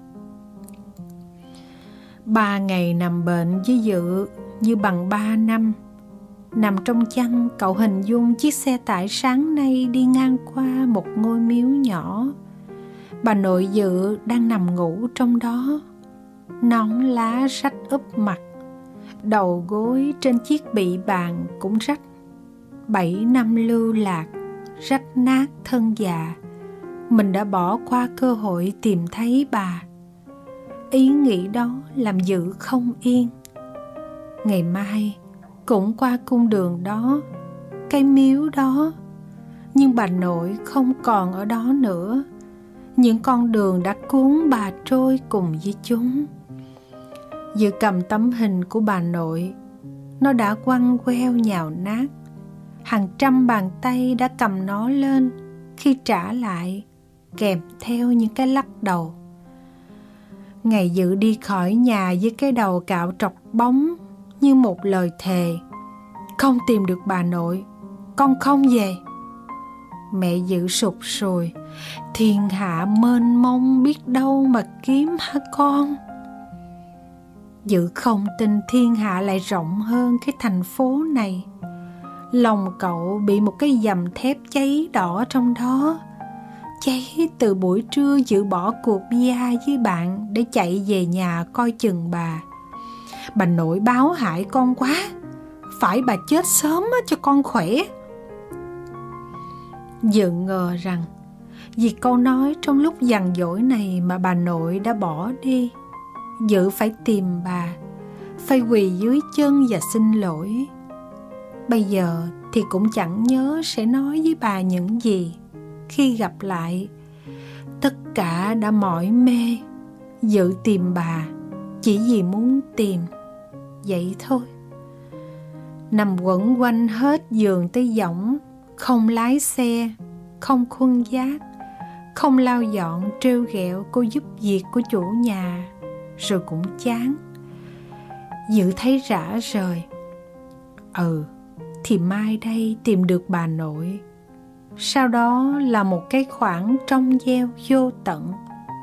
Ba ngày nằm bệnh với Dự như bằng ba năm. Nằm trong chăn, cậu hình dung chiếc xe tải sáng nay đi ngang qua một ngôi miếu nhỏ. Bà nội Dự đang nằm ngủ trong đó, nón lá rách úp mặt, đầu gối trên chiếc bị bàn cũng rách. Bảy năm lưu lạc, rách nát thân già, mình đã bỏ qua cơ hội tìm thấy bà. Ý nghĩ đó làm Dự không yên. Ngày mai cũng qua cung đường đó, cái miếu đó. Nhưng bà nội không còn ở đó nữa. Những con đường đã cuốn bà trôi cùng với chúng. Dự cầm tấm hình của bà nội. Nó đã quăng queo nhào nát. Hàng trăm bàn tay đã cầm nó lên khi trả lại, kèm theo những cái lắc đầu. Ngày Dự đi khỏi nhà với cái đầu cạo trọc bóng, như một lời thề. Không tìm được bà nội, con không về. Mẹ Dự sụt sùi. Thiên hạ mênh mông, biết đâu mà kiếm hả con? Dự không tin thiên hạ lại rộng hơn cái thành phố này. Lòng cậu bị một cái dầm thép cháy đỏ trong đó. Cháy từ buổi trưa Dự bỏ cuộc bia với bạn để chạy về nhà coi chừng bà. Bà nội báo hại con quá, phải bà chết sớm cho con khỏe. Dự ngờ rằng vì câu nói trong lúc giằng dỗi này mà bà nội đã bỏ đi. Dự phải tìm bà, phải quỳ dưới chân và xin lỗi. Bây giờ thì cũng chẳng nhớ sẽ nói với bà những gì khi gặp lại. Tất cả đã mỏi mê. Dự tìm bà chỉ vì muốn tìm, vậy thôi. Nằm quẩn quanh hết giường tới giỏng, không lái xe, không khuân vác, không lau dọn trêu ghẹo cô giúp việc của chủ nhà, rồi cũng chán. Dự thấy rã rời. Ừ, thì mai đây tìm được bà nội. Sau đó là một cái khoảng trong veo vô tận,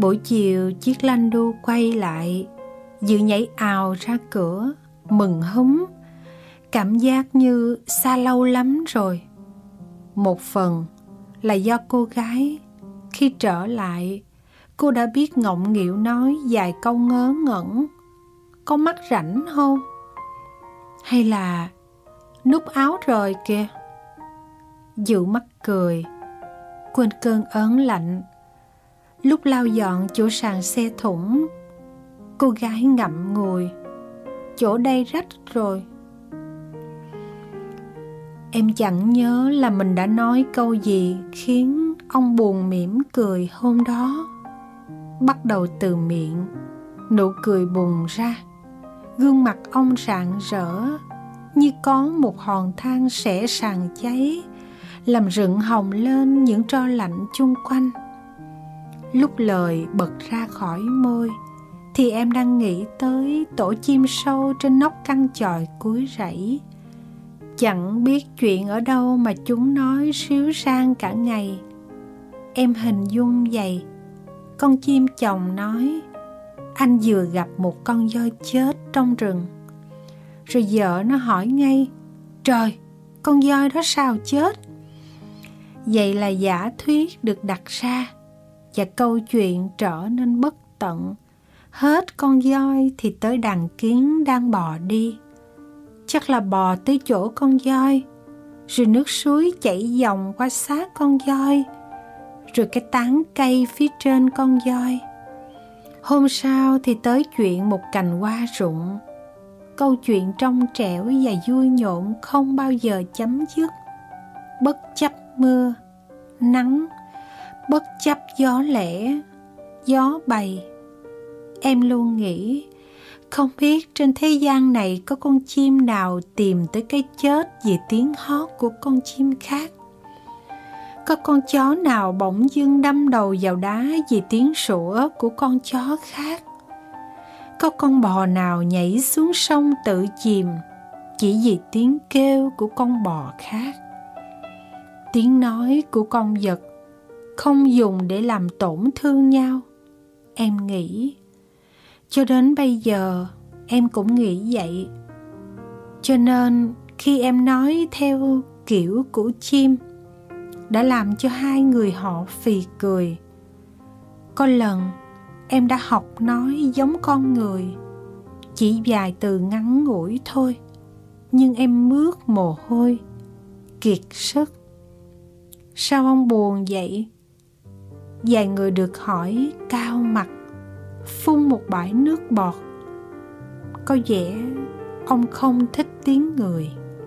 Buổi chiều chiếc lanh đu quay lại, Dự nhảy ào ra cửa, mừng húm, cảm giác như xa lâu lắm rồi. Một phần là do cô gái, khi trở lại, cô đã biết ngọng nghịu nói vài câu ngớ ngẩn. Có mắt rảnh không? Hay là nút áo rời kìa? Dự mắc cười, quên cơn ớn lạnh. Lúc lau dọn chỗ sàn xe thủng, cô gái ngậm ngùi, chỗ đây rách rồi. Em chẳng nhớ là mình đã nói câu gì khiến ông buồn mỉm cười hôm đó. Bắt đầu từ miệng, nụ cười bùng ra. Gương mặt ông rạng rỡ như có một hòn than sẽ sàn cháy, làm rựng hồng lên những tro lạnh chung quanh. Lúc lời bật ra khỏi môi thì em đang nghĩ tới tổ chim sâu trên nóc căn chòi cuối rẫy. Chẳng biết chuyện ở đâu mà chúng nói ríu sang cả ngày. Em hình dung vậy. Con chim chồng nói anh vừa gặp một con voi chết trong rừng. Rồi vợ nó hỏi ngay, trời, con voi đó sao chết? Vậy là giả thuyết được đặt ra, và câu chuyện trở nên bất tận. Hết con voi thì tới đàn kiến đang bò đi. Chắc là bò tới chỗ con voi, rồi nước suối chảy dòng qua xác con voi, rồi cái tán cây phía trên con voi. Hôm sau thì tới chuyện một cành hoa rụng. Câu chuyện trong trẻo và vui nhộn không bao giờ chấm dứt. Bất chấp mưa, nắng, bất chấp gió lẻ, gió bầy. Em luôn nghĩ, không biết trên thế gian này có con chim nào tìm tới cái chết vì tiếng hót của con chim khác. Có con chó nào bỗng dưng đâm đầu vào đá vì tiếng sủa của con chó khác. Có con bò nào nhảy xuống sông tự chìm chỉ vì tiếng kêu của con bò khác. Tiếng nói của con vật không dùng để làm tổn thương nhau. Em nghĩ, cho đến bây giờ em cũng nghĩ vậy. Cho nên khi em nói theo kiểu của chim, đã làm cho hai người họ phì cười. Có lần em đã học nói giống con người, chỉ vài từ ngắn ngủi thôi, nhưng em mướt mồ hôi, kiệt sức. Sao ông buồn vậy? Vài người được hỏi cao mặt, phun một bãi nước bọt. Có vẻ ông không thích tiếng người.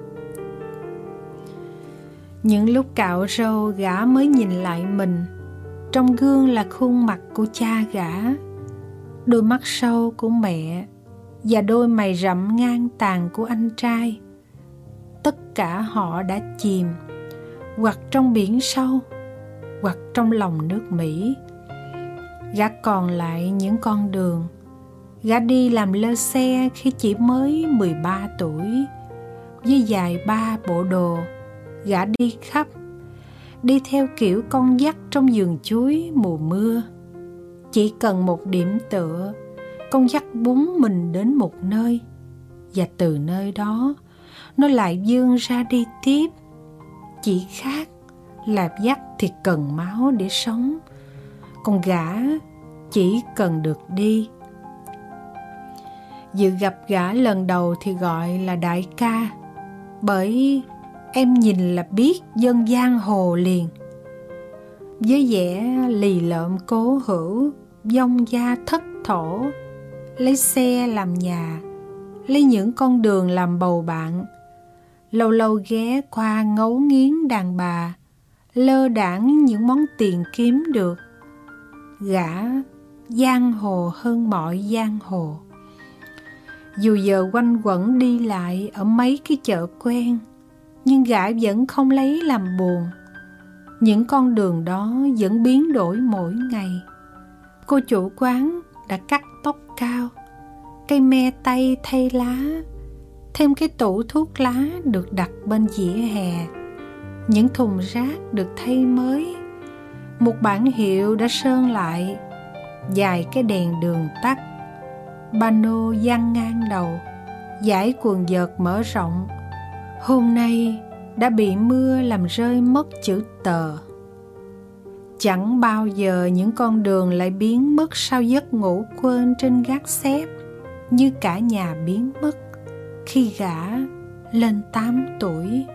Những lúc cạo râu, gã mới nhìn lại mình. Trong gương là khuôn mặt của cha gã, đôi mắt sâu của mẹ và đôi mày rậm ngang tàn của anh trai. Tất cả họ đã chìm, hoặc trong biển sâu, hoặc trong lòng nước Mỹ. Gã còn lại những con đường. Gã đi làm lơ xe khi chỉ mới mười ba tuổi. Với vài ba bộ đồ, gã đi khắp, đi theo kiểu con dắt trong vườn chuối mùa mưa. Chỉ cần một điểm tựa, con dắt búng mình đến một nơi, và từ nơi đó nó lại vươn ra đi tiếp. Chỉ khác là dắt thì cần máu để sống, còn gã chỉ cần được đi. Dự gặp gã lần đầu thì gọi là đại ca, bởi em nhìn là biết dân giang hồ liền. Với vẻ lì lợm cố hữu, vong gia thất thổ, lấy xe làm nhà, lấy những con đường làm bầu bạn. Lâu lâu ghé qua ngấu nghiến đàn bà, lơ đãng những món tiền kiếm được. Gã giang hồ hơn mọi giang hồ. Dù giờ quanh quẩn đi lại ở mấy cái chợ quen, nhưng gã vẫn không lấy làm buồn. Những con đường đó vẫn biến đổi mỗi ngày. Cô chủ quán đã cắt tóc cao, cây me tây thay lá, thêm cái tủ thuốc lá được đặt bên vỉa hè. Những thùng rác được thay mới, một bảng hiệu đã sơn lại. dài cái đèn đường tắt, pano giăng ngang đầu, dải quần vợt mở rộng. Hôm nay đã bị mưa làm rơi mất chữ tờ. Chẳng bao giờ những con đường lại biến mất sau giấc ngủ quên trên gác xếp, như cả nhà biến mất khi gã lên tám tuổi.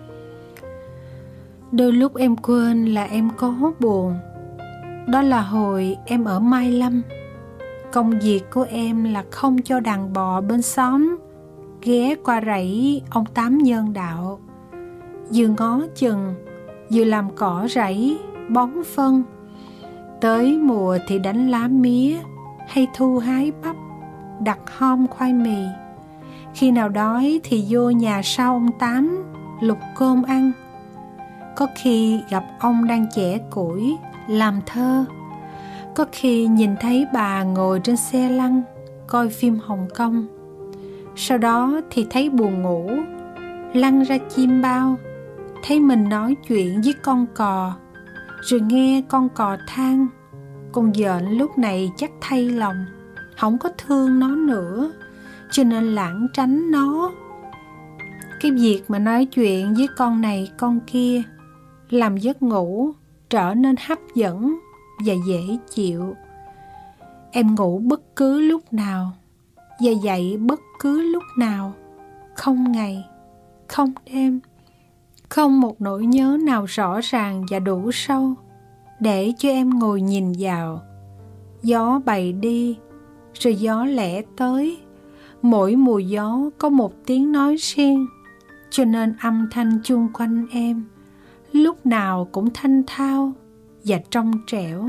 Đôi lúc em quên là em có buồn. Đó là hồi em ở Mai Lâm. Công việc của em là không cho đàn bò bên xóm ghé qua rẫy ông Tám Nhân Đạo, vừa ngó chừng, vừa làm cỏ rẫy, bón phân. Tới mùa thì đánh lá mía hay thu hái bắp, đặt hom khoai mì. Khi nào đói thì vô nhà sau ông Tám lục cơm ăn. Có khi gặp ông đang chẻ củi, làm thơ. Có khi nhìn thấy bà ngồi trên xe lăn, coi phim Hồng Kông. Sau đó thì thấy buồn ngủ, lăn ra chim bao, thấy mình nói chuyện với con cò, rồi nghe con cò than. Con vợn lúc này chắc thay lòng, không có thương nó nữa, cho nên lãng tránh nó. Cái việc mà nói chuyện với con này con kia làm giấc ngủ trở nên hấp dẫn và dễ chịu. Em ngủ bất cứ lúc nào và dậy bất cứ lúc nào, không ngày, không đêm, không một nỗi nhớ nào rõ ràng và đủ sâu để cho em ngồi nhìn vào. Gió bày đi, rồi gió lẻ tới. Mỗi mùa gió có một tiếng nói riêng, cho nên âm thanh chung quanh em lúc nào cũng thanh thao và trong trẻo.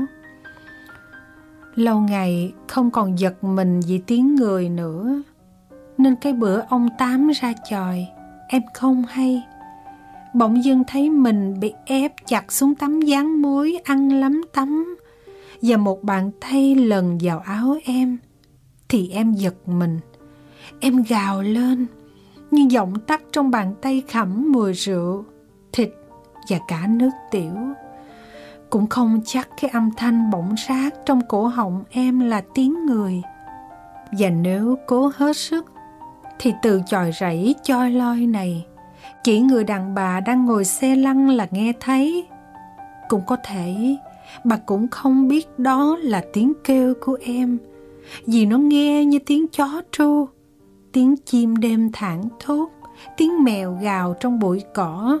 Lâu ngày không còn giật mình vì tiếng người nữa, nên cái bữa ông Tám ra chòi, em không hay. Bỗng dưng thấy mình bị ép chặt xuống tấm ván muối ăn lắm tấm, và một bàn tay lần vào áo em, thì em giật mình. Em gào lên, nhưng giọng tắt trong bàn tay khẩm mùi rượu, thịt và cả nước tiểu. Cũng không chắc cái âm thanh bỗng rát trong cổ họng em là tiếng người. Và nếu cố hết sức thì từ chòi rẫy choi loi này, chỉ người đàn bà đang ngồi xe lăn là nghe thấy. Cũng có thể bà cũng không biết đó là tiếng kêu của em, vì nó nghe như tiếng chó tru, tiếng chim đêm thảng thốt, tiếng mèo gào trong bụi cỏ.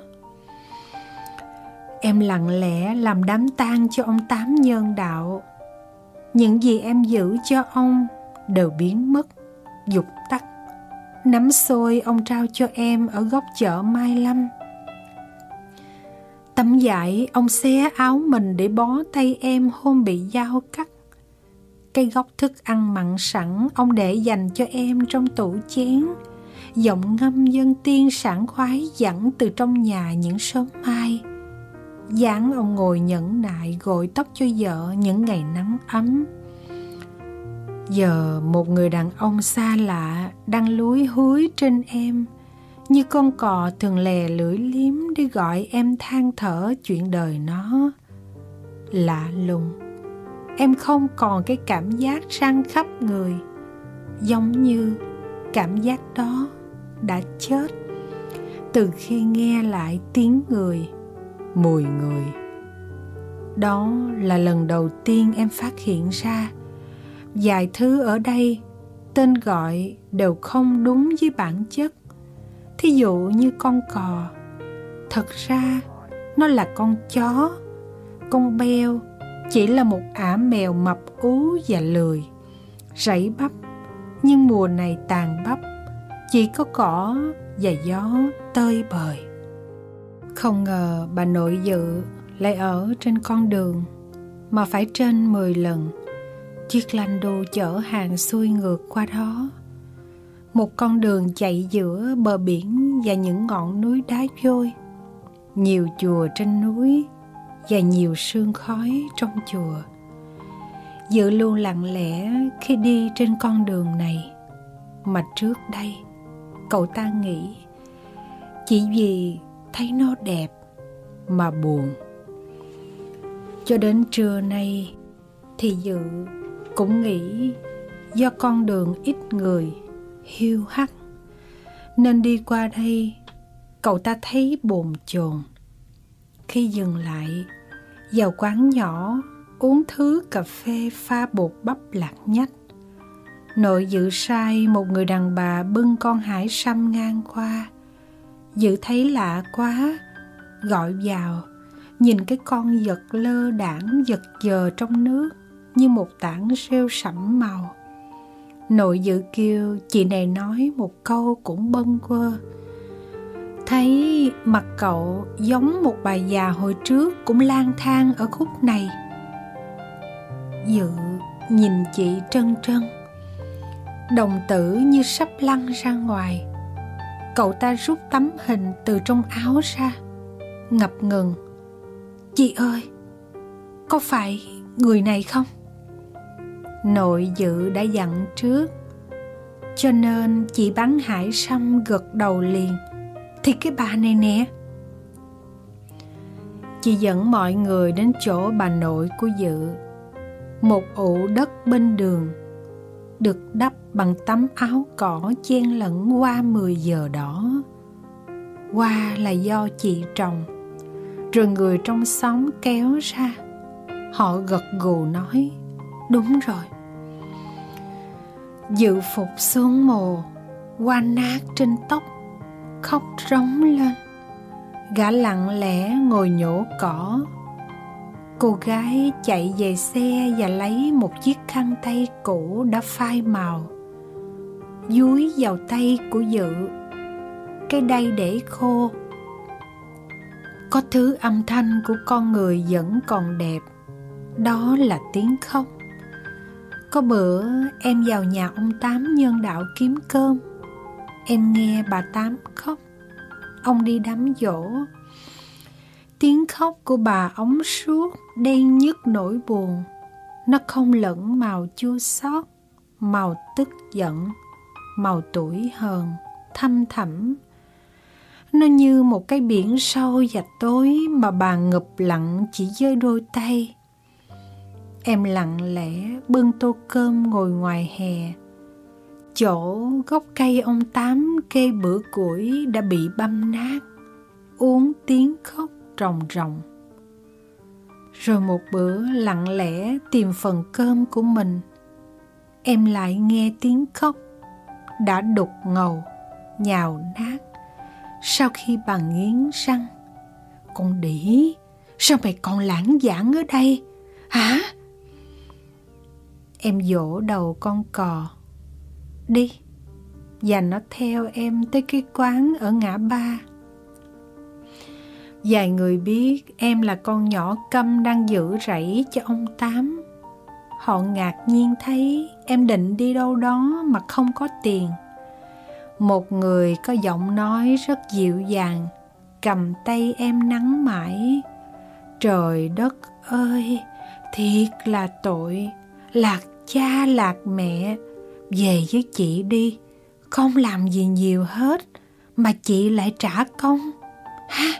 Em lặng lẽ làm đám tang cho ông Tám Nhân Đạo. Những gì em giữ cho ông đều biến mất, vụt tắt. Nắm xôi ông trao cho em ở góc chợ Mai Lâm. Tấm vải ông xé áo mình để bó tay em hôm bị dao cắt. Cái góc thức ăn mặn sẵn ông để dành cho em trong tủ chén. Giọng ngâm dân tiên sảng khoái dẫn từ trong nhà những sớm mai. Dáng ông ngồi nhẫn nại gội tóc cho vợ những ngày nắng ấm. Giờ một người đàn ông xa lạ đang lúi húi trên em, như con cò thường lè lưỡi liếm để gọi em than thở chuyện đời nó. Lạ lùng, em không còn cái cảm giác răng khắp người, giống như cảm giác đó đã chết từ khi nghe lại tiếng người, mùi người. Đó là lần đầu tiên em phát hiện ra vài thứ ở đây tên gọi đều không đúng với bản chất. Thí dụ như con cò, thật ra nó là con chó. Con beo chỉ là một ả mèo mập ú và lười, rẫy bắp, nhưng mùa này tàn bắp, chỉ có cỏ và gió tơi bời. Không ngờ bà nội dự lại ở trên con đường mà phải trên mười lần chiếc lanh đô chở hàng xuôi ngược qua đó. Một con đường chạy giữa bờ biển và những ngọn núi đá vôi, nhiều chùa trên núi và nhiều sương khói trong chùa. Dự luôn lặng lẽ khi đi trên con đường này, mà trước đây cậu ta nghĩ chỉ vì thấy nó đẹp mà buồn. Cho đến trưa nay thì Dự Cũng nghĩ do con đường ít người, hiu hắt, nên đi qua đây cậu ta thấy bồn chồn. Khi dừng lại, vào quán nhỏ uống thứ cà phê pha bột bắp lạc nhách, nội Dự sai một người đàn bà bưng con hải sâm ngang qua. Dự thấy lạ quá, gọi vào, nhìn cái con vật lơ đãng giật giờ trong nước như một tảng rêu sẫm màu. Nội Dự kêu chị này nói một câu cũng bâng quơ. Thấy mặt cậu giống một bà già hồi trước cũng lang thang ở khúc này. Dự nhìn chị trân trân, đồng tử như sắp lăn ra ngoài. Cậu ta rút tấm hình từ trong áo ra, ngập ngừng. Chị ơi, có phải người này không? Nội Dự đã dặn trước, cho nên chị bán hải sâm gật đầu liền. Thì cái bà này nè. Chị dẫn mọi người đến chỗ bà nội của Dự, một ụ đất bên đường, được đắp bằng tấm áo cỏ chen lẫn hoa mười giờ đỏ. Hoa là do chị trồng, rồi người trong xóm kéo ra. Họ gật gù nói, đúng rồi. Dự phục xuống mồ, hoa nát trên tóc, khóc rống lên. Gã lặng lẽ ngồi nhổ cỏ. Cô gái chạy về xe và lấy một chiếc khăn tay cũ đã phai màu, dúi vào tay của Dự, cái đay để khô. Có thứ âm thanh của con người vẫn còn đẹp, đó là tiếng khóc. Có bữa em vào nhà ông Tám nhân đạo kiếm cơm, em nghe bà Tám khóc. Ông đi đám giỗ. Tiếng khóc của bà ống suốt, đen nhức nỗi buồn. Nó không lẫn màu chua xót, màu tức giận, màu tủi hờn, thâm thẳm. Nó như một cái biển sâu và tối mà bà ngụp lặng chỉ với đôi tay. Em lặng lẽ bưng tô cơm ngồi ngoài hè, chỗ gốc cây ông Tám kê bữa củi đã bị băm nát, uống tiếng khóc ròng ròng. Rồi một bữa lặng lẽ tìm phần cơm của mình, em lại nghe tiếng khóc đã đục ngầu, nhào nát. Sau khi bà nghiến răng, con đĩ, sao mày còn lãng vãng ở đây, hả? Em vỗ đầu con cò, đi, và nó theo em tới cái quán ở ngã ba. Vài người biết em là con nhỏ câm đang giữ rẫy cho ông Tám. Họ ngạc nhiên thấy em định đi đâu đó mà không có tiền. Một người có giọng nói rất dịu dàng cầm tay em nắn mãi. Trời đất ơi, thiệt là tội, lạc cha lạc mẹ, về với chị đi, không làm gì nhiều hết mà chị lại trả công, ha.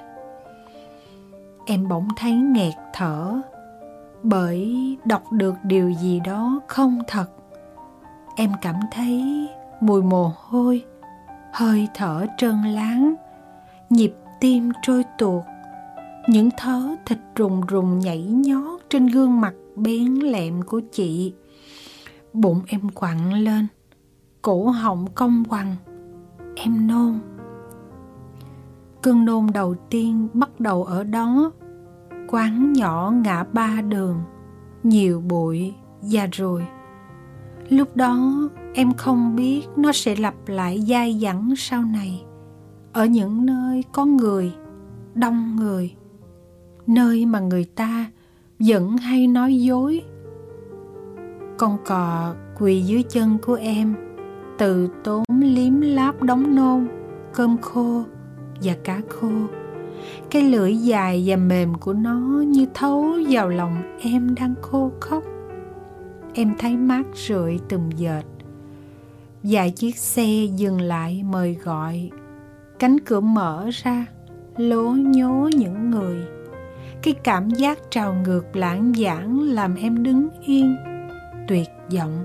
Em bỗng thấy nghẹt thở, bởi đọc được điều gì đó không thật. Em cảm thấy mùi mồ hôi, hơi thở trơn láng, nhịp tim trôi tuột, những thớ thịt rùng rùng nhảy nhót trên gương mặt bén lẹm của chị. Bụng em quặn lên, cổ họng cong quằn, em nôn. Cơn nôn đầu tiên bắt đầu ở đó, quán nhỏ ngã ba đường, nhiều bụi và ruồi. Lúc đó em không biết nó sẽ lặp lại dai dẳng sau này, ở những nơi có người, đông người, nơi mà người ta vẫn hay nói dối. Con cò quỳ dưới chân của em, từ tốn liếm láp đống nôn, cơm khô và cá khô. Cái lưỡi dài và mềm của nó như thấu vào lòng em đang khô khóc. Em thấy mát rượi từng dệt. Vài chiếc xe dừng lại mời gọi. Cánh cửa mở ra, lố nhố những người. Cái cảm giác trào ngược lãng vãng làm em đứng yên, tuyệt vọng.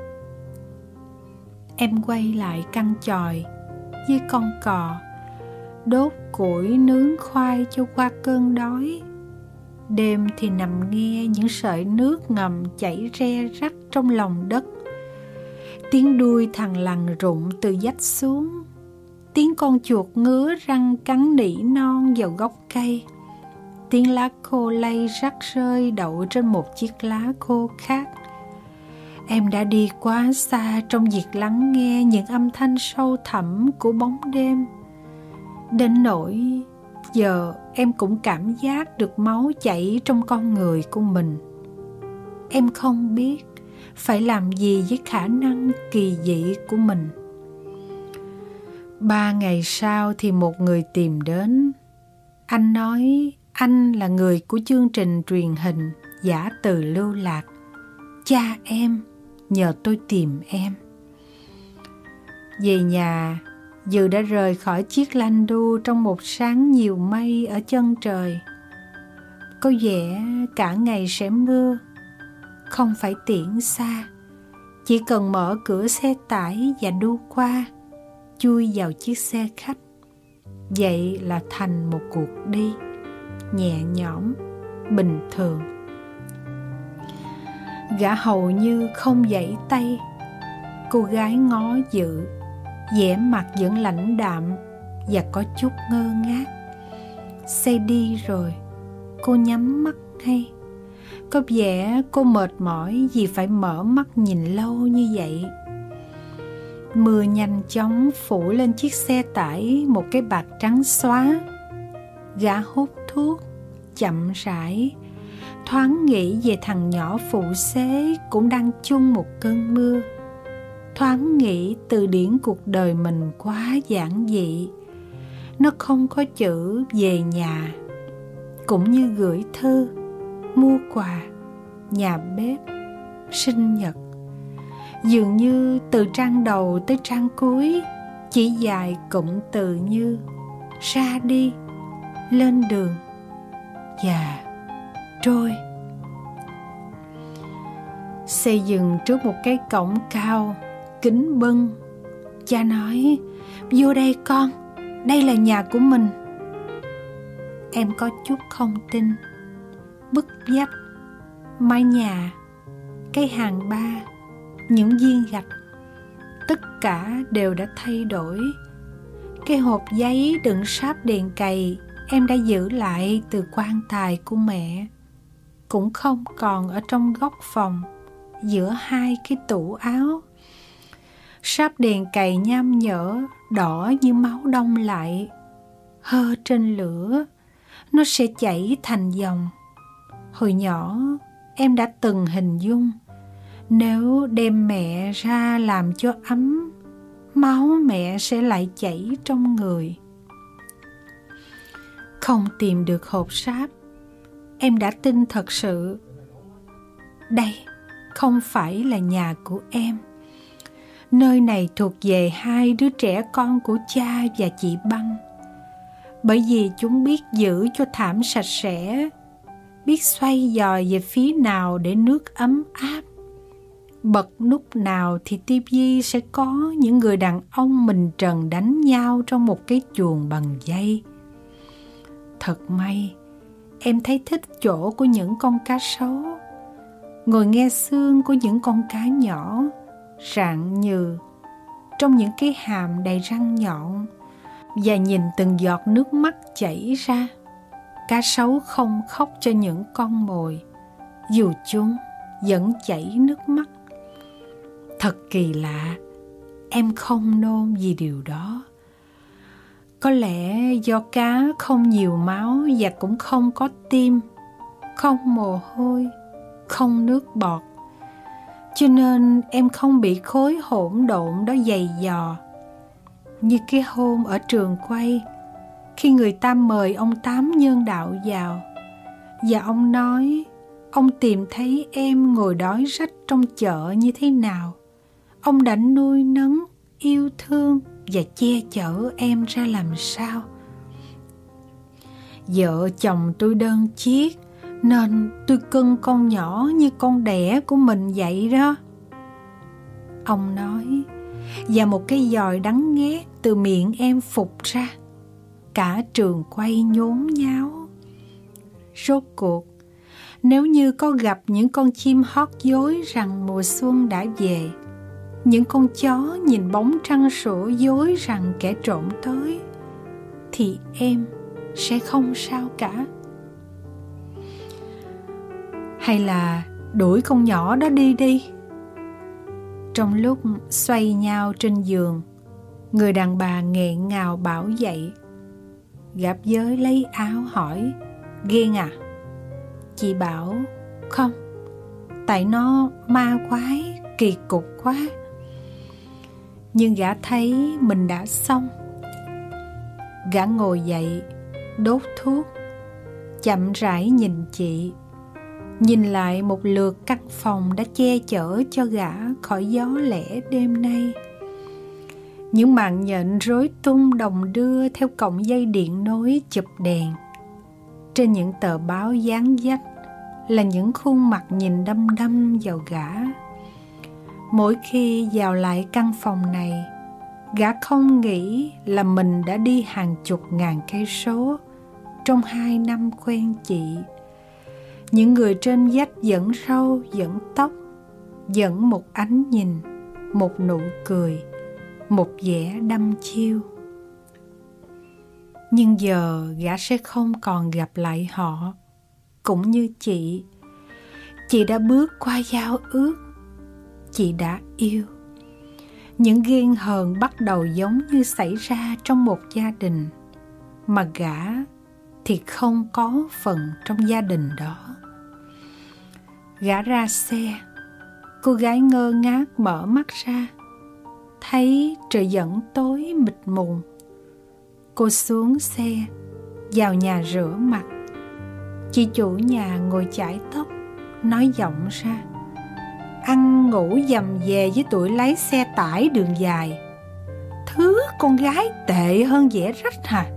Em quay lại căn chòi với con cò, đốt củi nướng khoai cho qua cơn đói. Đêm thì nằm nghe những sợi nước ngầm chảy re rắt trong lòng đất, tiếng đuôi thằn lằn rụng từ vách xuống, tiếng con chuột ngứa răng cắn nỉ non vào gốc cây, tiếng lá khô lay rắc rơi đậu trên một chiếc lá khô khác. Em đã đi quá xa trong việc lắng nghe những âm thanh sâu thẳm của bóng đêm, đến nỗi giờ em cũng cảm giác được máu chảy trong con người của mình. Em không biết phải làm gì với khả năng kỳ dị của mình. Ba ngày sau thì một người tìm đến. Anh nói anh là người của chương trình truyền hình Giả Từ Lưu Lạc. Cha em nhờ tôi tìm em. Về nhà, Dư đã rời khỏi chiếc lanh đu trong một sáng nhiều mây ở chân trời. Có vẻ cả ngày sẽ mưa. Không phải tiễn xa, chỉ cần mở cửa xe tải và đu qua, chui vào chiếc xe khách. Vậy là thành một cuộc đi nhẹ nhõm, bình thường. Gã hầu như không vẫy tay. Cô gái ngó Dự, vẻ mặt vẫn lãnh đạm và có chút ngơ ngác. Xe đi rồi, cô nhắm mắt ngay. Có vẻ cô mệt mỏi vì phải mở mắt nhìn lâu như vậy. Mưa nhanh chóng phủ lên chiếc xe tải một cái bạt trắng xóa. Gã hút thuốc, chậm rãi, thoáng nghĩ về thằng nhỏ phụ xế cũng đang chung một cơn mưa. Thoáng nghĩ từ điển cuộc đời mình quá giản dị. Nó không có chữ về nhà, cũng như gửi thư, mua quà, nhà bếp, sinh nhật. Dường như từ trang đầu tới trang cuối chỉ dài cụm từ như ra đi, lên đường và trôi. Xe dừng trước một cái cổng cao, kính bưng. Cha nói, vô đây con, đây là nhà của mình. Em có chút không tin. Bức vách, mái nhà, cái hàng ba, những viên gạch, tất cả đều đã thay đổi. Cái hộp giấy đựng sáp đèn cầy em đã giữ lại từ quan tài của mẹ cũng không còn ở trong góc phòng giữa hai cái tủ áo. Sáp đèn cầy nham nhở, đỏ như máu đông lại. Hơ trên lửa, nó sẽ chảy thành dòng. Hồi nhỏ, em đã từng hình dung, nếu đem mẹ ra làm cho ấm, máu mẹ sẽ lại chảy trong người. Không tìm được hộp sáp, em đã tin thật sự. Đây không phải là nhà của em. Nơi này thuộc về hai đứa trẻ con của cha và chị Băng. Bởi vì chúng biết giữ cho thảm sạch sẽ, biết xoay dòi về phía nào để nước ấm áp. Bật nút nào thì tivi sẽ có những người đàn ông mình trần đánh nhau trong một cái chuồng bằng dây. Thật may, em thấy thích chỗ của những con cá sấu, ngồi nghe xương của những con cá nhỏ, rạng như trong những cái hàm đầy răng nhọn, và nhìn từng giọt nước mắt chảy ra. Cá sấu không khóc cho những con mồi, dù chúng vẫn chảy nước mắt. Thật kỳ lạ, em không nôn vì điều đó. Có lẽ do cá không nhiều máu và cũng không có tim, không mồ hôi, không nước bọt, cho nên em không bị khối hỗn độn đó dày dò. Như cái hôm ở trường quay, khi người ta mời ông Tám Nhân Đạo vào, và ông nói ông tìm thấy em ngồi đói rách trong chợ như thế nào. Ông đã nuôi nấng, yêu thương và che chở em ra làm sao. Vợ chồng tôi đơn chiếc, nên tôi cưng con nhỏ như con đẻ của mình vậy đó. Ông nói, và một cái dòi đắng nghét từ miệng em phụt ra. Cả trường quay nhốn nháo. Rốt cuộc, nếu như có gặp những con chim hót dối rằng mùa xuân đã về, những con chó nhìn bóng trăng sủa dối rằng kẻ trộm tới, thì em sẽ không sao cả. Hay là đuổi con nhỏ đó đi đi. Trong lúc xoay nhau trên giường, người đàn bà nghẹn ngào bảo dậy. Gạp giới lấy áo hỏi, ghen à? Chị bảo, không, tại nó ma quái, kỳ cục quá. Nhưng gã thấy mình đã xong. Gã ngồi dậy, đốt thuốc, chậm rãi nhìn chị, nhìn lại một lượt căn phòng đã che chở cho gã khỏi gió lẻ đêm nay. Những mạng nhện rối tung đồng đưa theo cọng dây điện nối chụp đèn. Trên những tờ báo dán dách là những khuôn mặt nhìn đăm đăm vào gã. Mỗi khi vào lại căn phòng này, gã không nghĩ là mình đã đi hàng chục ngàn cây số trong hai năm quen chị. Những người trên vách vẫn râu, vẫn tóc, vẫn một ánh nhìn, một nụ cười, một vẻ đăm chiêu. Nhưng giờ gã sẽ không còn gặp lại họ. Cũng như chị, chị đã bước qua giao ước, chị đã yêu. Những ghen hờn bắt đầu giống như xảy ra trong một gia đình, mà gã thì không có phần trong gia đình đó. Gã ra xe, cô gái ngơ ngác mở mắt ra, thấy trời vẫn tối mịt mùng. Cô xuống xe, vào nhà rửa mặt. Chị chủ nhà ngồi chải tóc, nói giọng ra, ăn ngủ dầm về với tụi lấy xe tải đường dài. Thứ con gái tệ hơn dẻ rách hả?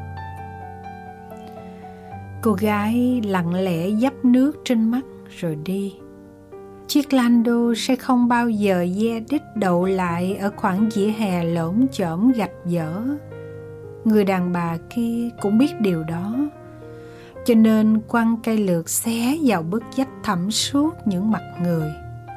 Cô gái lặng lẽ dấp nước trên mắt rồi đi. Chiếc Lando sẽ không bao giờ ve đít đậu lại ở khoảng vỉa hè lởm chởm gạch dở. Người đàn bà kia cũng biết điều đó, cho nên quăng cây lược xé vào bức vách thẳm suốt những mặt người.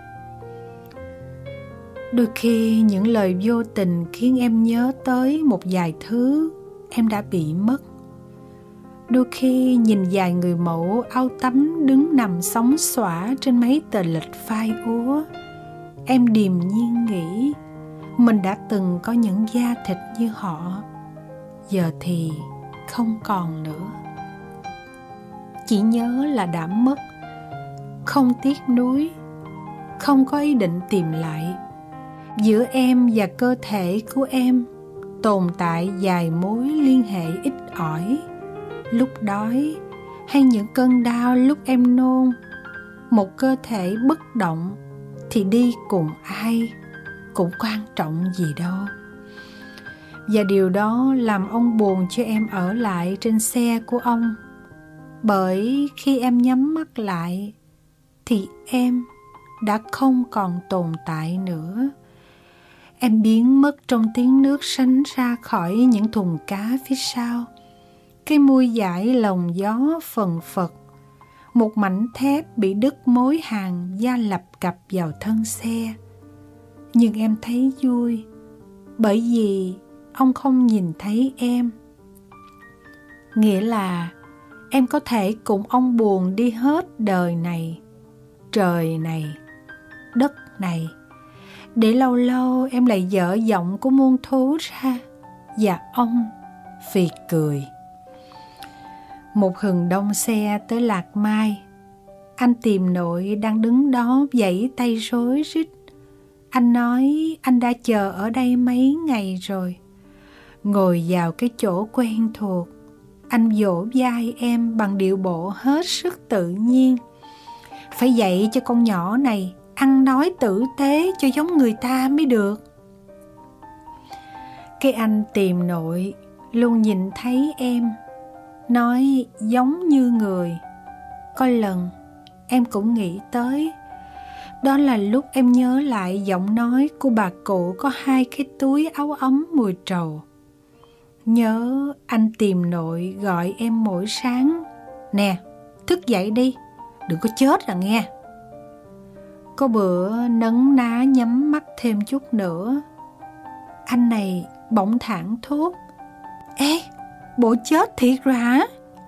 Đôi khi những lời vô tình khiến em nhớ tới một vài thứ em đã bị mất. Đôi khi nhìn vài người mẫu áo tắm đứng nằm sóng xõa trên mấy tờ lịch phai úa, em điềm nhiên nghĩ mình đã từng có những da thịt như họ, giờ thì không còn nữa. Chỉ nhớ là đã mất, không tiếc nuối, không có ý định tìm lại. Giữa em và cơ thể của em tồn tại vài mối liên hệ ít ỏi. Lúc đói hay những cơn đau lúc em nôn, một cơ thể bất động thì đi cùng ai cũng quan trọng gì đâu. Và điều đó làm ông buồn cho em ở lại trên xe của ông. Bởi khi em nhắm mắt lại thì em đã không còn tồn tại nữa. Em biến mất trong tiếng nước sánh ra khỏi những thùng cá phía sau. Cái mui vải lồng gió phần phật, một mảnh thép bị đứt mối hàng da lập cập vào thân xe. Nhưng em thấy vui, bởi vì ông không nhìn thấy em. Nghĩa là em có thể cùng ông buồn đi hết đời này, trời này, đất này, để lâu lâu em lại dở giọng của muôn thú ra, và ông phì cười. Một hừng đông xe tới Lạc Mai. Anh tìm nội đang đứng đó vẫy tay rối rít. Anh nói anh đã chờ ở đây mấy ngày rồi. Ngồi vào cái chỗ quen thuộc, anh vỗ vai em bằng điệu bộ hết sức tự nhiên. Phải dạy cho con nhỏ này ăn nói tử tế cho giống người ta mới được. Cái anh tìm nội luôn nhìn thấy em, nói giống như người. Có lần em cũng nghĩ tới, Đó là lúc em nhớ lại giọng nói của bà cụ có hai cái túi áo ấm mùi trầu. Nhớ anh tìm nội gọi em mỗi sáng: "Nè, thức dậy đi, đừng có chết là nghe." Có bữa nấn ná nhắm mắt thêm chút nữa, anh này bỗng thảng thốt: "Ê, bộ chết thiệt rồi hả?"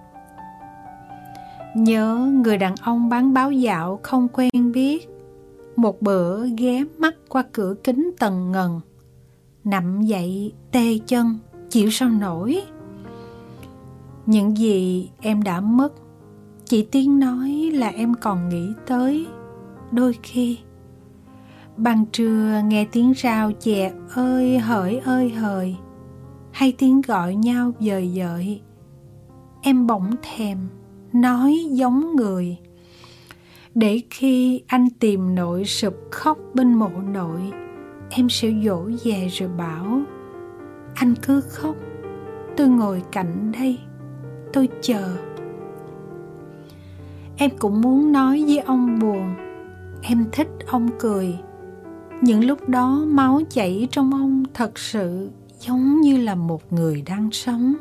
Nhớ người đàn ông bán báo dạo không quen biết, một bữa ghé mắt qua cửa kính tầng ngần, nằm dậy tê chân, chịu sao nổi. Những gì em đã mất, chỉ tiếng nói là em còn nghĩ tới. Đôi khi ban trưa nghe tiếng rao chè ơi hỡi ơi hời, hay tiếng gọi nhau dời dợi, em bỗng thèm nói giống người. Để khi anh tìm nội sụp khóc bên mộ nội, em sẽ dỗ về rồi bảo: "Anh cứ khóc, tôi ngồi cạnh đây, tôi chờ." Em cũng muốn nói với ông buồn: "Em thích ông cười." Những lúc đó máu chảy trong ông thật sự giống như là một người đang sống.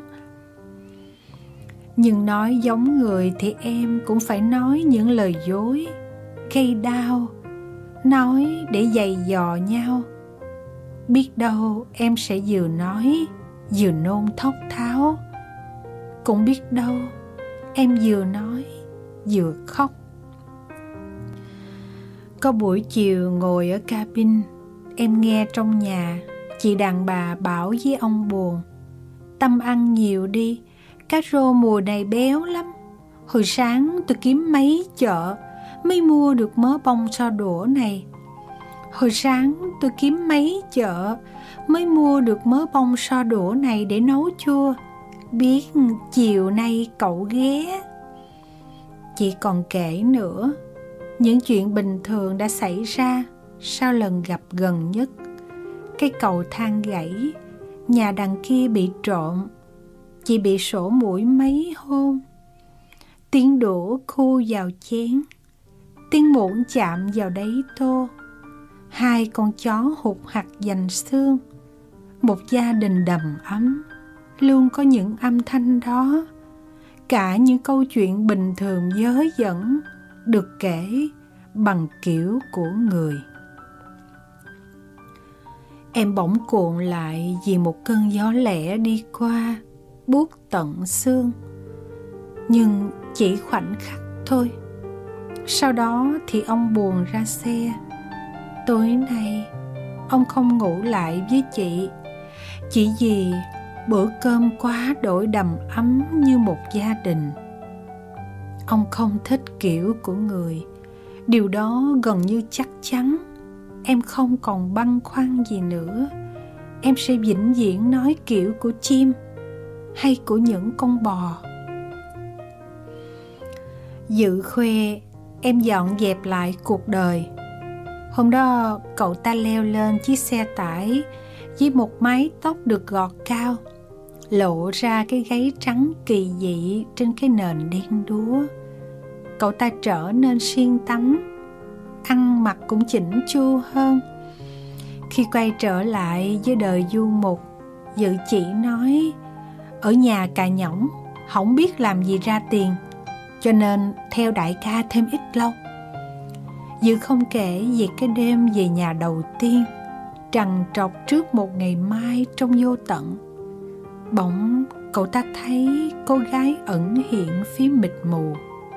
Nhưng nói giống người thì em cũng phải nói những lời dối, gây đau, nói để giày dò nhau. Biết đâu em sẽ vừa nói vừa nôn thốc tháo, cũng biết đâu em vừa nói vừa khóc. Có buổi chiều ngồi ở cabin, em nghe trong nhà chị đàn bà bảo với ông buồn: "Tâm ăn nhiều đi, cá rô mùa này béo lắm. Hồi sáng tôi kiếm mấy chợ mới mua được mớ bông so đũa này. Hồi sáng tôi kiếm mấy chợ mới mua được mớ bông so đũa này để nấu chua. Biết chiều nay cậu ghé." Chị còn kể nữa những chuyện bình thường đã xảy ra sau lần gặp gần nhất: cái cầu thang gãy, nhà đằng kia bị trộm, chị bị sổ mũi mấy hôm, tiếng đũa khu vào chén, tiếng muỗng chạm vào đáy tô, hai con chó hụt hặc giành xương. Một gia đình đầm ấm luôn có những âm thanh đó. Cả những câu chuyện bình thường dớ dẫn được kể bằng kiểu của người. Em bỗng cuộn lại vì một cơn gió lẻ đi qua, buốt tận xương. Nhưng chỉ khoảnh khắc thôi. Sau đó thì ông buồn ra xe. Tối nay ông không ngủ lại với chị, chỉ vì bữa cơm quá đổi đầm ấm như một gia đình. Ông không thích kiểu của người. Điều đó gần như chắc chắn. Em không còn băn khoăn gì nữa. Em sẽ vĩnh viễn nói kiểu của chim hay của những con bò. Dự khoe em dọn dẹp lại cuộc đời. Hôm đó cậu ta leo lên chiếc xe tải với một mái tóc được gọt cao, lộ ra cái gáy trắng kỳ dị trên cái nền đen đúa. Cậu ta trở nên siêng tắm, ăn mặc cũng chỉnh chu hơn. Khi quay trở lại với đời du mục, Dự chỉ nói: "Ở nhà cà nhõng, không biết làm gì ra tiền, cho nên theo đại ca thêm ít lâu." Dự không kể về cái đêm về nhà đầu tiên, trằn trọc trước một ngày mai trong vô tận. Bỗng cậu ta thấy cô gái ẩn hiện phía mịt mù.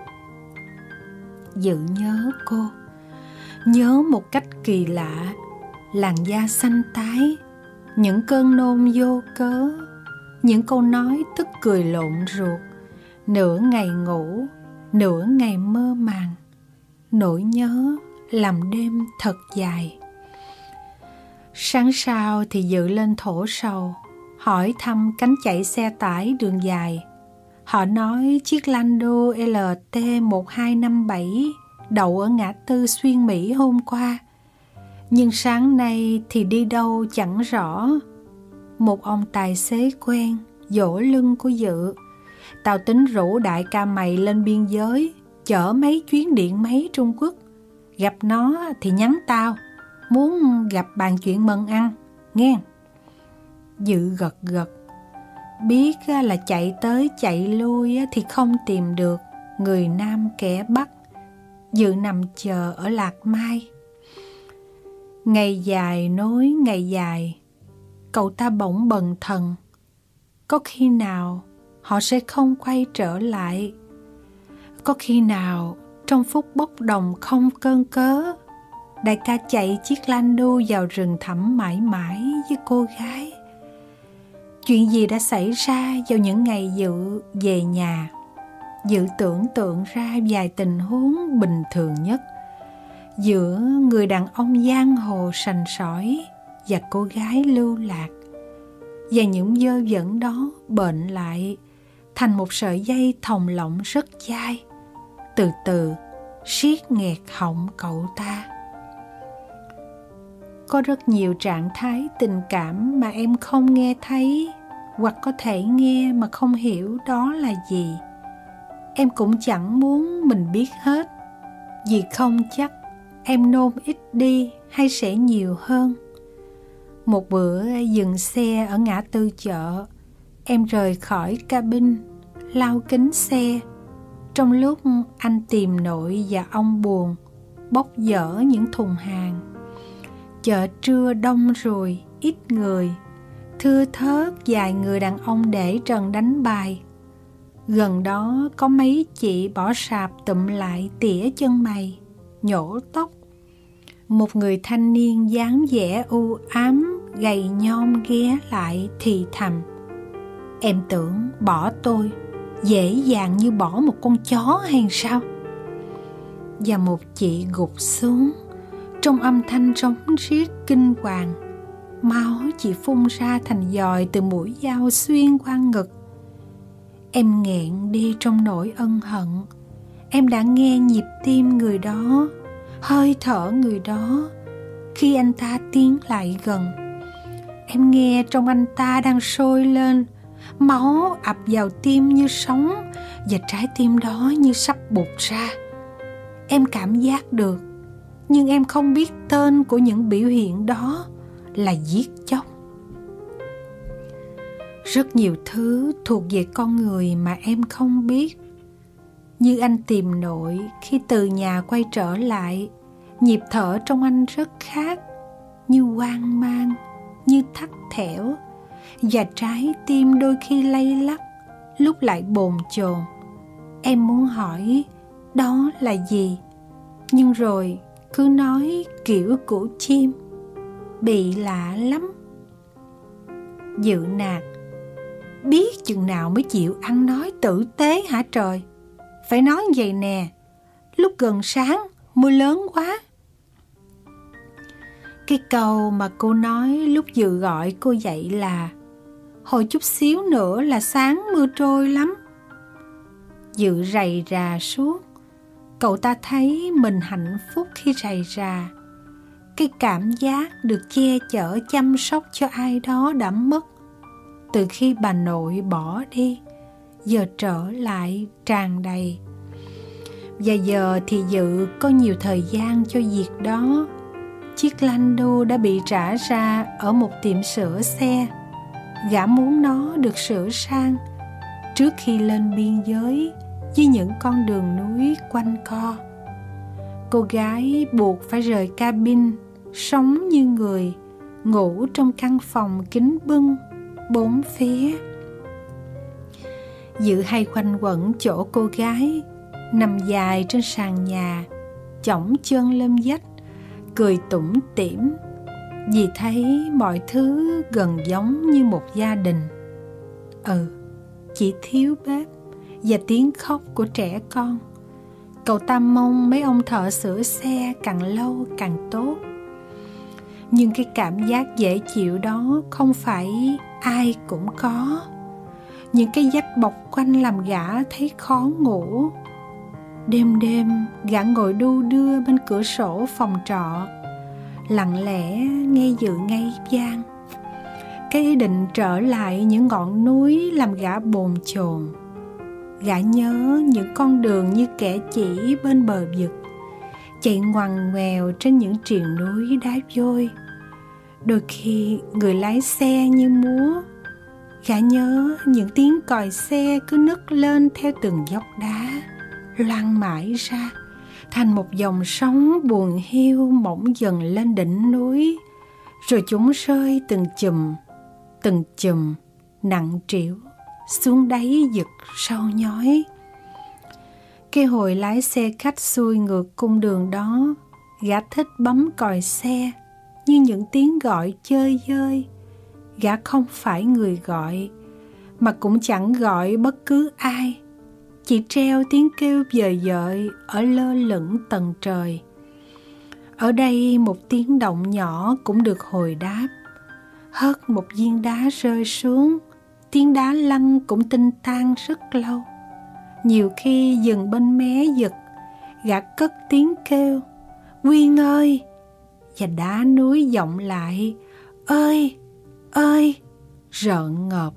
Dự nhớ cô, nhớ một cách kỳ lạ, làn da xanh tái, những cơn nôn vô cớ, những câu nói tức cười lộn ruột, nửa ngày ngủ, nửa ngày mơ màng. Nỗi nhớ làm đêm thật dài. Sáng sau thì Dự lên thổ sầu, hỏi thăm cánh chạy xe tải đường dài. Họ nói chiếc Lando L T một hai năm bảy đậu ở ngã tư Xuyên Mỹ hôm qua, nhưng sáng nay thì đi đâu chẳng rõ. Một ông tài xế quen dỗ lưng của Dự: "Tao tính rủ đại ca mày lên biên giới, chở mấy chuyến điện máy Trung Quốc, gặp nó thì nhắn tao, muốn gặp bàn chuyện mần ăn, nghe. Dự gật gật, biết là chạy tới chạy lui thì không tìm được người nam kẻ Bắc. Dự nằm chờ ở Lạc Mai. Ngày dài nối ngày dài, cậu ta bỗng bần thần. Có khi nào họ sẽ không quay trở lại? Có khi nào trong phút bốc đồng không cơn cớ, đại ca chạy chiếc Lando vào rừng thẳm mãi mãi với cô gái? Chuyện gì đã xảy ra vào những ngày Dự về nhà? Dự tưởng tượng ra vài tình huống bình thường nhất giữa người đàn ông giang hồ sành sỏi và cô gái lưu lạc, và những dơ dẫn đó bệnh lại thành một sợi dây thòng lọng rất dai, từ từ siết nghẹt họng cậu ta. Có rất nhiều trạng thái tình cảm mà em không nghe thấy, hoặc có thể nghe mà không hiểu đó là gì. Em cũng chẳng muốn mình biết hết, vì không chắc em nôn ít đi hay sẽ nhiều hơn. Một bữa dừng xe ở ngã tư chợ, em rời khỏi cabin, lau kính xe. Trong lúc anh tìm nội và ông buồn bốc dỡ những thùng hàng. Chợ trưa đông rồi, ít người, thưa thớt vài người đàn ông để trần đánh bài. Gần đó có mấy chị bỏ sạp tụm lại tỉa chân mày, nhổ tóc. Một người thanh niên dáng vẻ u ám, gầy nhom ghé lại thì thầm: Em tưởng bỏ tôi dễ dàng như bỏ một con chó hay sao? Và một chị gục xuống, trong âm thanh rống riết kinh hoàng. Máu chị phun ra thành giòi từ mũi dao xuyên qua ngực. Em nghẹn đi trong nỗi ân hận. Em đã nghe nhịp tim người đó, hơi thở người đó khi anh ta tiến lại gần. Em nghe trong anh ta đang sôi lên, máu ập vào tim như sóng, và trái tim đó như sắp bục ra. Em cảm giác được, nhưng em không biết tên của những biểu hiện đó là giết chóc. Rất nhiều thứ thuộc về con người mà em không biết. Như anh tìm nội khi từ nhà quay trở lại, nhịp thở trong anh rất khác, như hoang mang, như thắt thẻo, và trái tim đôi khi lay lắc, lúc lại bồn chồn. Em muốn hỏi đó là gì, nhưng rồi cứ nói kiểu của chim, bị lạ lắm. Dự nạt: Biết chừng nào mới chịu ăn nói tử tế hả trời? Phải nói vậy nè, lúc gần sáng mưa lớn quá. Cái câu mà cô nói lúc Dự gọi cô dậy là: Hồi chút xíu nữa là sáng mưa trôi lắm. Dự rầy rà suốt. Cậu ta thấy mình hạnh phúc khi rầy rà. Cái cảm giác được che chở chăm sóc cho ai đó đã mất từ khi bà nội bỏ đi, giờ trở lại tràn đầy. Và giờ thì Dự có nhiều thời gian cho việc đó. Chiếc Lando đã bị trả ra ở một tiệm sửa xe. Gã muốn nó được sửa sang trước khi lên biên giới với những con đường núi quanh co. Cô gái buộc phải rời cabin, sống như người, ngủ trong căn phòng kính bưng bốn phía. Dự hay quanh quẩn chỗ cô gái, nằm dài trên sàn nhà, chỏng chân lên vách, cười tủm tỉm, vì thấy mọi thứ gần giống như một gia đình. Ừ, chỉ thiếu bếp và tiếng khóc của trẻ con. Cậu ta mong mấy ông thợ sửa xe càng lâu càng tốt. Nhưng cái cảm giác dễ chịu đó không phải ai cũng có. Những cái vách bọc quanh làm gã thấy khó ngủ. Đêm đêm gã ngồi đu đưa bên cửa sổ phòng trọ, lặng lẽ nghe Dự ngây vang. Cái ý định trở lại những ngọn núi làm gã bồn chồn. Gã nhớ những con đường như kẻ chỉ bên bờ vực, chạy ngoằn ngoèo trên những triền núi đá vôi. Đôi khi người lái xe như múa. Gã nhớ những tiếng còi xe cứ nức lên theo từng dốc đá, loang mãi ra thành một dòng sóng buồn hiu mỏng dần lên đỉnh núi, rồi chúng rơi từng chùm, từng chùm nặng trĩu xuống đáy vực sâu nhói. Cái hồi lái xe khách xuôi ngược cung đường đó, gã thích bấm còi xe như những tiếng gọi chơi vơi. Gã không phải người gọi, mà cũng chẳng gọi bất cứ ai, chỉ treo tiếng kêu vời vợi ở lơ lửng tầng trời. Ở đây một tiếng động nhỏ cũng được hồi đáp. Hớt một viên đá rơi xuống, tiếng đá lăn cũng tinh tan rất lâu. Nhiều khi dừng bên mé vực, gã cất tiếng kêu Quyên ơi, và đá núi vọng lại ơi, ơi, rợn ngợp.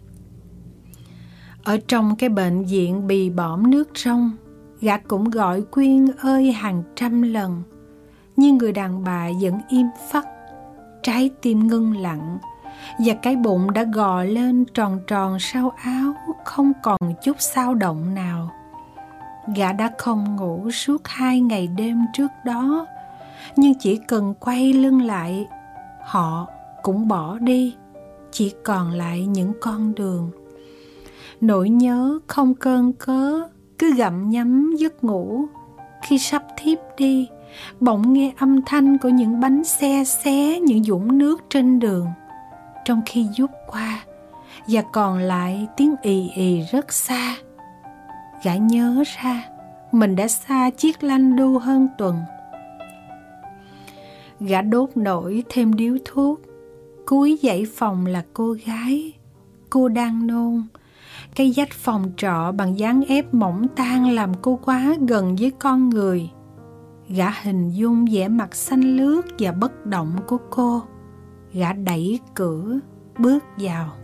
Ở trong cái bệnh viện bì bõm nước trong, gã cũng gọi Quyên ơi hàng trăm lần, nhưng người đàn bà vẫn im phắt, trái tim ngưng lặng, và cái bụng đã gò lên tròn tròn sau áo, không còn chút xao động nào. Gã đã không ngủ suốt hai ngày đêm trước đó, nhưng chỉ cần quay lưng lại, họ cũng bỏ đi, chỉ còn lại những con đường. Nỗi nhớ không cơn cớ cứ gặm nhấm giấc ngủ. Khi sắp thiếp đi, bỗng nghe âm thanh của những bánh xe xé những vũng nước trên đường, trong khi vút qua, và còn lại tiếng ì ì rất xa. Gã nhớ ra mình đã xa chiếc lanh đu hơn tuần. Gã đốt nổi thêm điếu thuốc. Cuối dãy phòng là cô gái. Cô đang nôn. Cái vách phòng trọ bằng dáng ép mỏng tan làm cô quá gần với con người. Gã hình dung vẻ mặt xanh lướt và bất động của cô. Gã đẩy cửa, bước vào.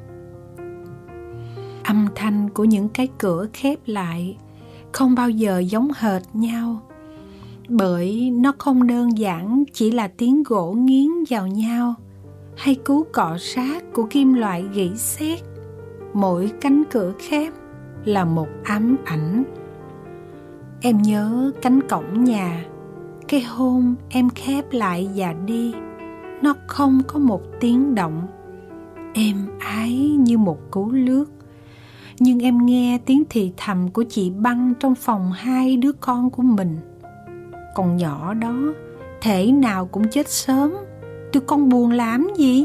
Âm thanh của những cái cửa khép lại không bao giờ giống hệt nhau, bởi nó không đơn giản chỉ là tiếng gỗ nghiến vào nhau hay cú cọ sát của kim loại rỉ sét. Mỗi cánh cửa khép là một ám ảnh. Em nhớ cánh cổng nhà, cái hôm em khép lại và đi, nó không có một tiếng động, êm ái như một cú lướt. Nhưng em nghe tiếng thì thầm của chị Băng trong phòng hai đứa con của mình. Con nhỏ đó thể nào cũng chết sớm, tụi con buồn làm gì?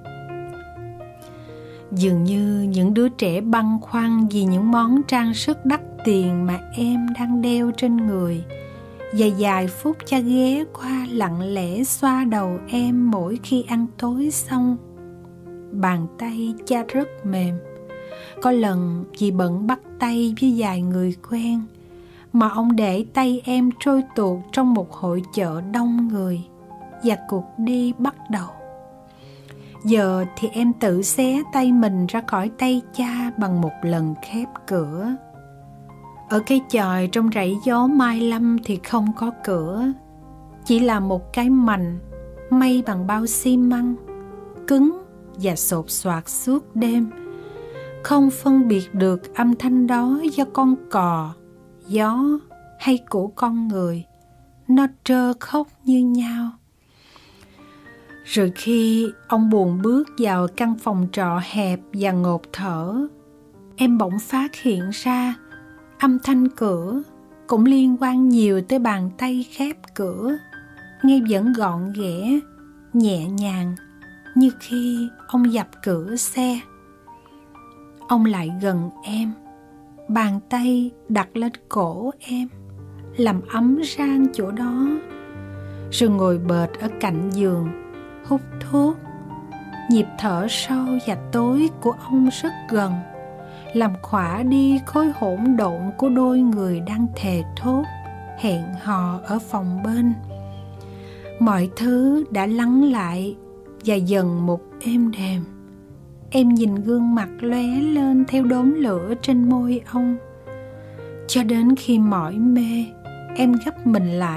Dường như những đứa trẻ băn khoăn vì những món trang sức đắt tiền mà em đang đeo trên người, và vài phút cha ghé qua lặng lẽ xoa đầu em mỗi khi ăn tối xong. Bàn tay cha rất mềm. Có lần vì bận bắt tay với vài người quen mà ông để tay em trôi tuột trong một hội chợ đông người, và cuộc đi bắt đầu. Giờ thì em tự xé tay mình ra khỏi tay cha bằng một lần khép cửa. Ở cái chòi trong rẫy gió Mai Lâm thì không có cửa, chỉ là một cái mành may bằng bao xi măng, cứng và sột soạt suốt đêm. Không phân biệt được âm thanh đó do con cò, gió hay của con người. Nó trơ khóc như nhau. Rồi khi ông buồn bước vào căn phòng trọ hẹp và ngột thở, em bỗng phát hiện ra âm thanh cửa cũng liên quan nhiều tới bàn tay khép cửa, nghe vẫn gọn ghẽ, nhẹ nhàng như khi ông dập cửa xe. Ông lại gần em, bàn tay đặt lên cổ em, làm ấm rang chỗ đó, rồi ngồi bệt ở cạnh giường, hút thuốc. Nhịp thở sâu và tối của ông rất gần, làm khỏa đi khối hỗn độn của đôi người đang thề thốt, hẹn hò ở phòng bên. Mọi thứ đã lắng lại và dần một êm đềm. Em nhìn gương mặt lóe lên theo đốm lửa trên môi ông, cho đến khi mỏi mê, em gấp mình lại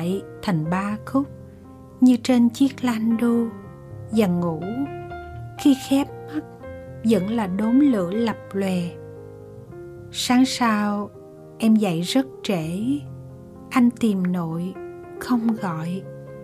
thành ba khúc như trên chiếc lando, và ngủ khi khép mắt vẫn là đốm lửa lập lòe. Sáng sau em dậy rất trễ, anh tìm nội không gọi.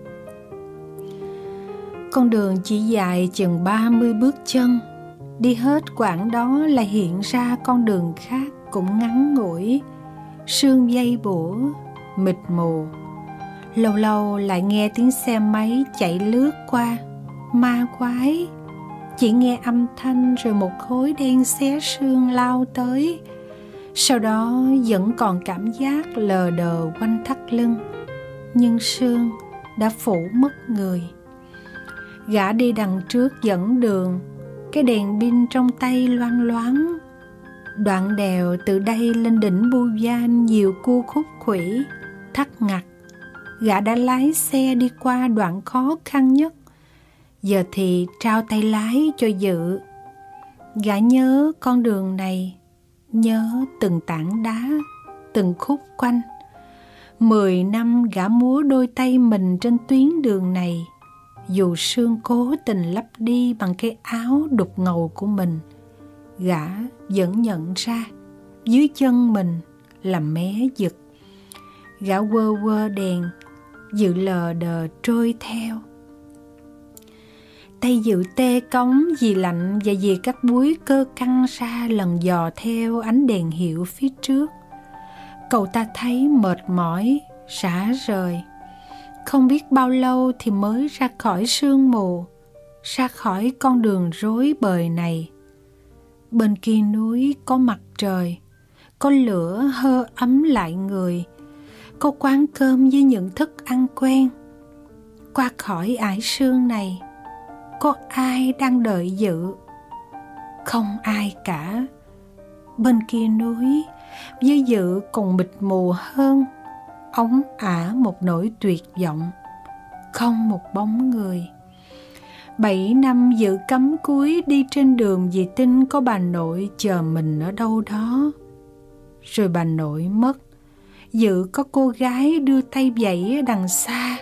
Con đường chỉ dài chừng ba mươi bước chân, đi hết quãng đó lại hiện ra con đường khác cũng ngắn ngủi, sương dây bủa, mịt mù. Lâu lâu lại nghe tiếng xe máy chạy lướt qua, ma quái. Chỉ nghe âm thanh rồi một khối đen xé sương lao tới. Sau đó vẫn còn cảm giác lờ đờ quanh thắt lưng, nhưng sương đã phủ mất người. Gã đi đằng trước dẫn đường, cái đèn pin trong tay loang loáng. Đoạn đèo từ đây lên đỉnh Buyan nhiều cua khúc khuỷu, thắt ngặt. Gã đã lái xe đi qua đoạn khó khăn nhất, giờ thì trao tay lái cho Dự. Gã nhớ con đường này, nhớ từng tảng đá, từng khúc quanh. Mười năm gã múa đôi tay mình trên tuyến đường này, dù sương cố tình lấp đi bằng cái áo đục ngầu của mình. Gã vẫn nhận ra dưới chân mình là mé giật. Gã quơ quơ đèn, Dự lờ đờ trôi theo. Tay Dự tê cống vì lạnh và vì các búi cơ căng ra lần dò theo ánh đèn hiệu phía trước. Cậu ta thấy mệt mỏi, rã rời. Không biết bao lâu thì mới ra khỏi sương mù, ra khỏi con đường rối bời này. Bên kia núi có mặt trời, có lửa hơ ấm lại người, có quán cơm với những thức ăn quen. Qua khỏi ải sương này, có ai đang đợi Dự? Không ai cả. Bên kia núi, với Dự còn mịt mù hơn, ống ả một nỗi tuyệt vọng, không một bóng người. Bảy năm Dự cắm cúi đi trên đường vì tin có bà nội chờ mình ở đâu đó. Rồi bà nội mất, Dự có cô gái đưa tay vẫy ở đằng xa.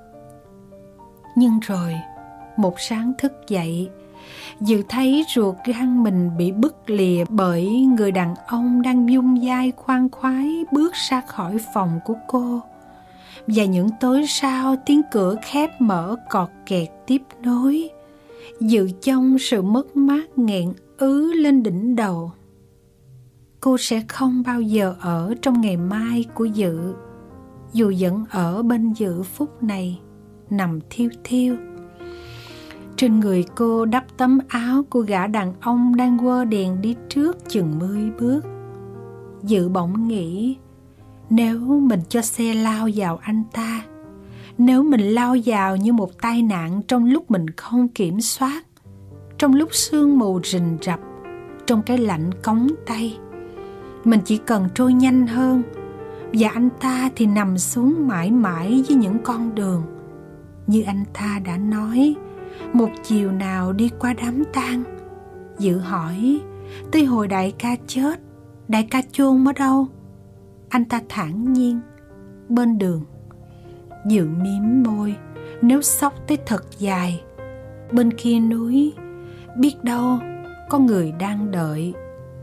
Nhưng rồi một sáng thức dậy, Dự thấy ruột gan mình bị bứt lìa bởi người đàn ông đang dung dai khoan khoái bước ra khỏi phòng của cô. Và những tối sau tiếng cửa khép mở cọt kẹt tiếp nối. Dự trong sự mất mát nghẹn ứ lên đỉnh đầu. Cô sẽ không bao giờ ở trong ngày mai của Dự, dù vẫn ở bên Dự phút này, nằm thiêu thiêu. Trên người cô đắp tấm áo của gã đàn ông đang quơ đèn đi trước chừng mươi bước. Dự bỗng nghĩ, nếu mình cho xe lao vào anh ta, nếu mình lao vào như một tai nạn trong lúc mình không kiểm soát, trong lúc sương mù rình rập, trong cái lạnh cống tay, mình chỉ cần trôi nhanh hơn, và anh ta thì nằm xuống mãi mãi với những con đường. Như anh ta đã nói, một chiều nào đi qua đám tang, Dự hỏi, tới hồi đại ca chết, đại ca chôn ở đâu? Anh ta thản nhiên, bên đường. Dự mím môi, nếu sốc tới thật dài, bên kia núi, biết đâu có người đang đợi.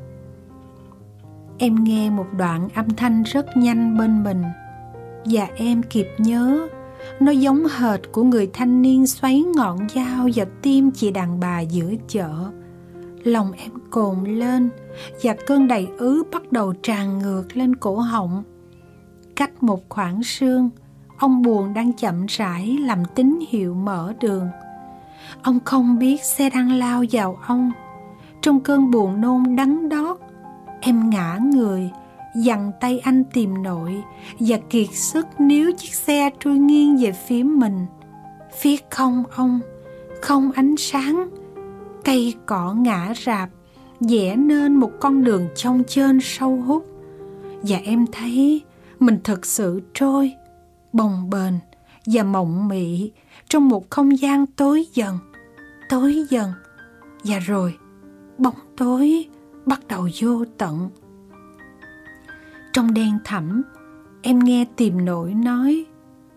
Em nghe một đoạn âm thanh rất nhanh bên mình, và em kịp nhớ nó giống hệt của người thanh niên xoáy ngọn dao vào tim chị đàn bà giữa chợ. Lòng em cồn lên, và cơn đầy ứ bắt đầu tràn ngược lên cổ họng. Cách một khoảng sương, ông buồn đang chậm rãi làm tín hiệu mở đường. Ông không biết xe đang lao vào ông. Trong cơn buồn nôn đắng đót, em ngã người, giằng tay anh tìm nội, và kiệt sức níu chiếc xe trôi nghiêng về phía mình. Phía không ông, không ánh sáng, cây cỏ ngã rạp, vẽ nên một con đường chông chênh sâu hút. Và em thấy mình thực sự trôi, bồng bềnh và mộng mị trong một không gian tối dần, tối dần, và rồi bóng tối bắt đầu vô tận. Trong đen thẳm, em nghe tìm nội nói,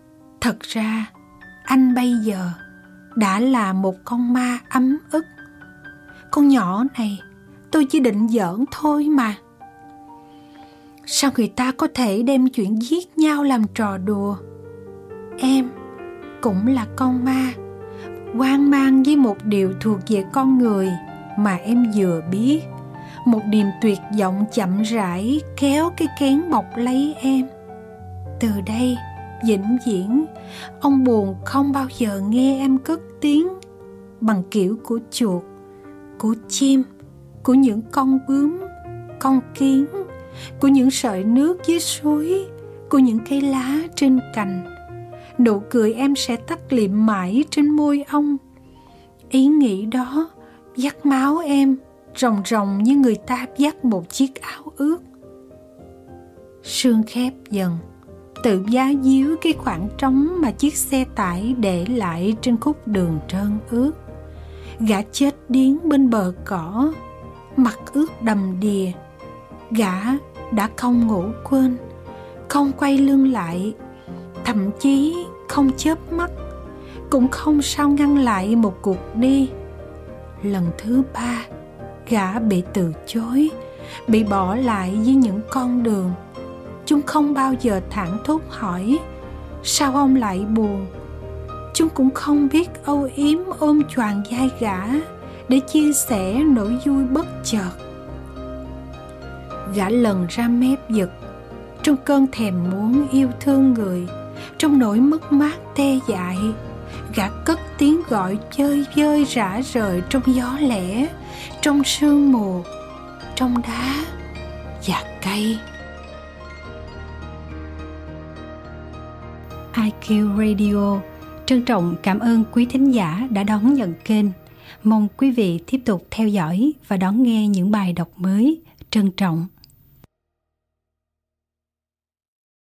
Thật ra, anh bây giờ đã là một con ma ấm ức. Con nhỏ này, tôi chỉ định giỡn thôi mà. Sao người ta có thể đem chuyện giết nhau làm trò đùa? Em cũng là con ma, hoang mang với một điều thuộc về con người mà em vừa biết. Một niềm tuyệt vọng chậm rãi kéo cái kén bọc lấy em. Từ đây, vĩnh viễn, ông buồn không bao giờ nghe em cất tiếng bằng kiểu của chuột, của chim, của những con bướm, con kiến, của những sợi nước dưới suối, của những cây lá trên cành. Nụ cười em sẽ tắt liệm mãi trên môi ông. Ý nghĩ đó dắt máu em ròng ròng như người ta dắt một chiếc áo ướt. Sương khép dần, tự giá díu cái khoảng trống mà chiếc xe tải để lại trên khúc đường trơn ướt. Gã chết điếng bên bờ cỏ, mặt ướt đầm đìa. Gã đã không ngủ quên, không quay lưng lại, thậm chí không chớp mắt, cũng không sao ngăn lại một cuộc đi. Lần thứ ba, gã bị từ chối, bị bỏ lại với những con đường. Chúng không bao giờ thảng thốt hỏi sao ông lại buồn. Chúng cũng không biết âu yếm ôm choàng vai gã để chia sẻ nỗi vui bất chợt. Gã lần ra mép giật, trong cơn thèm muốn yêu thương người, trong nỗi mất mát tê dại. Gã cất tiếng gọi chơi vơi rã rời trong gió lẻ, trong sương mù, trong đá và cây. i kiu Radio trân trọng cảm ơn quý thính giả đã đón nhận kênh. Mong quý vị tiếp tục theo dõi và đón nghe những bài đọc mới. Trân trọng.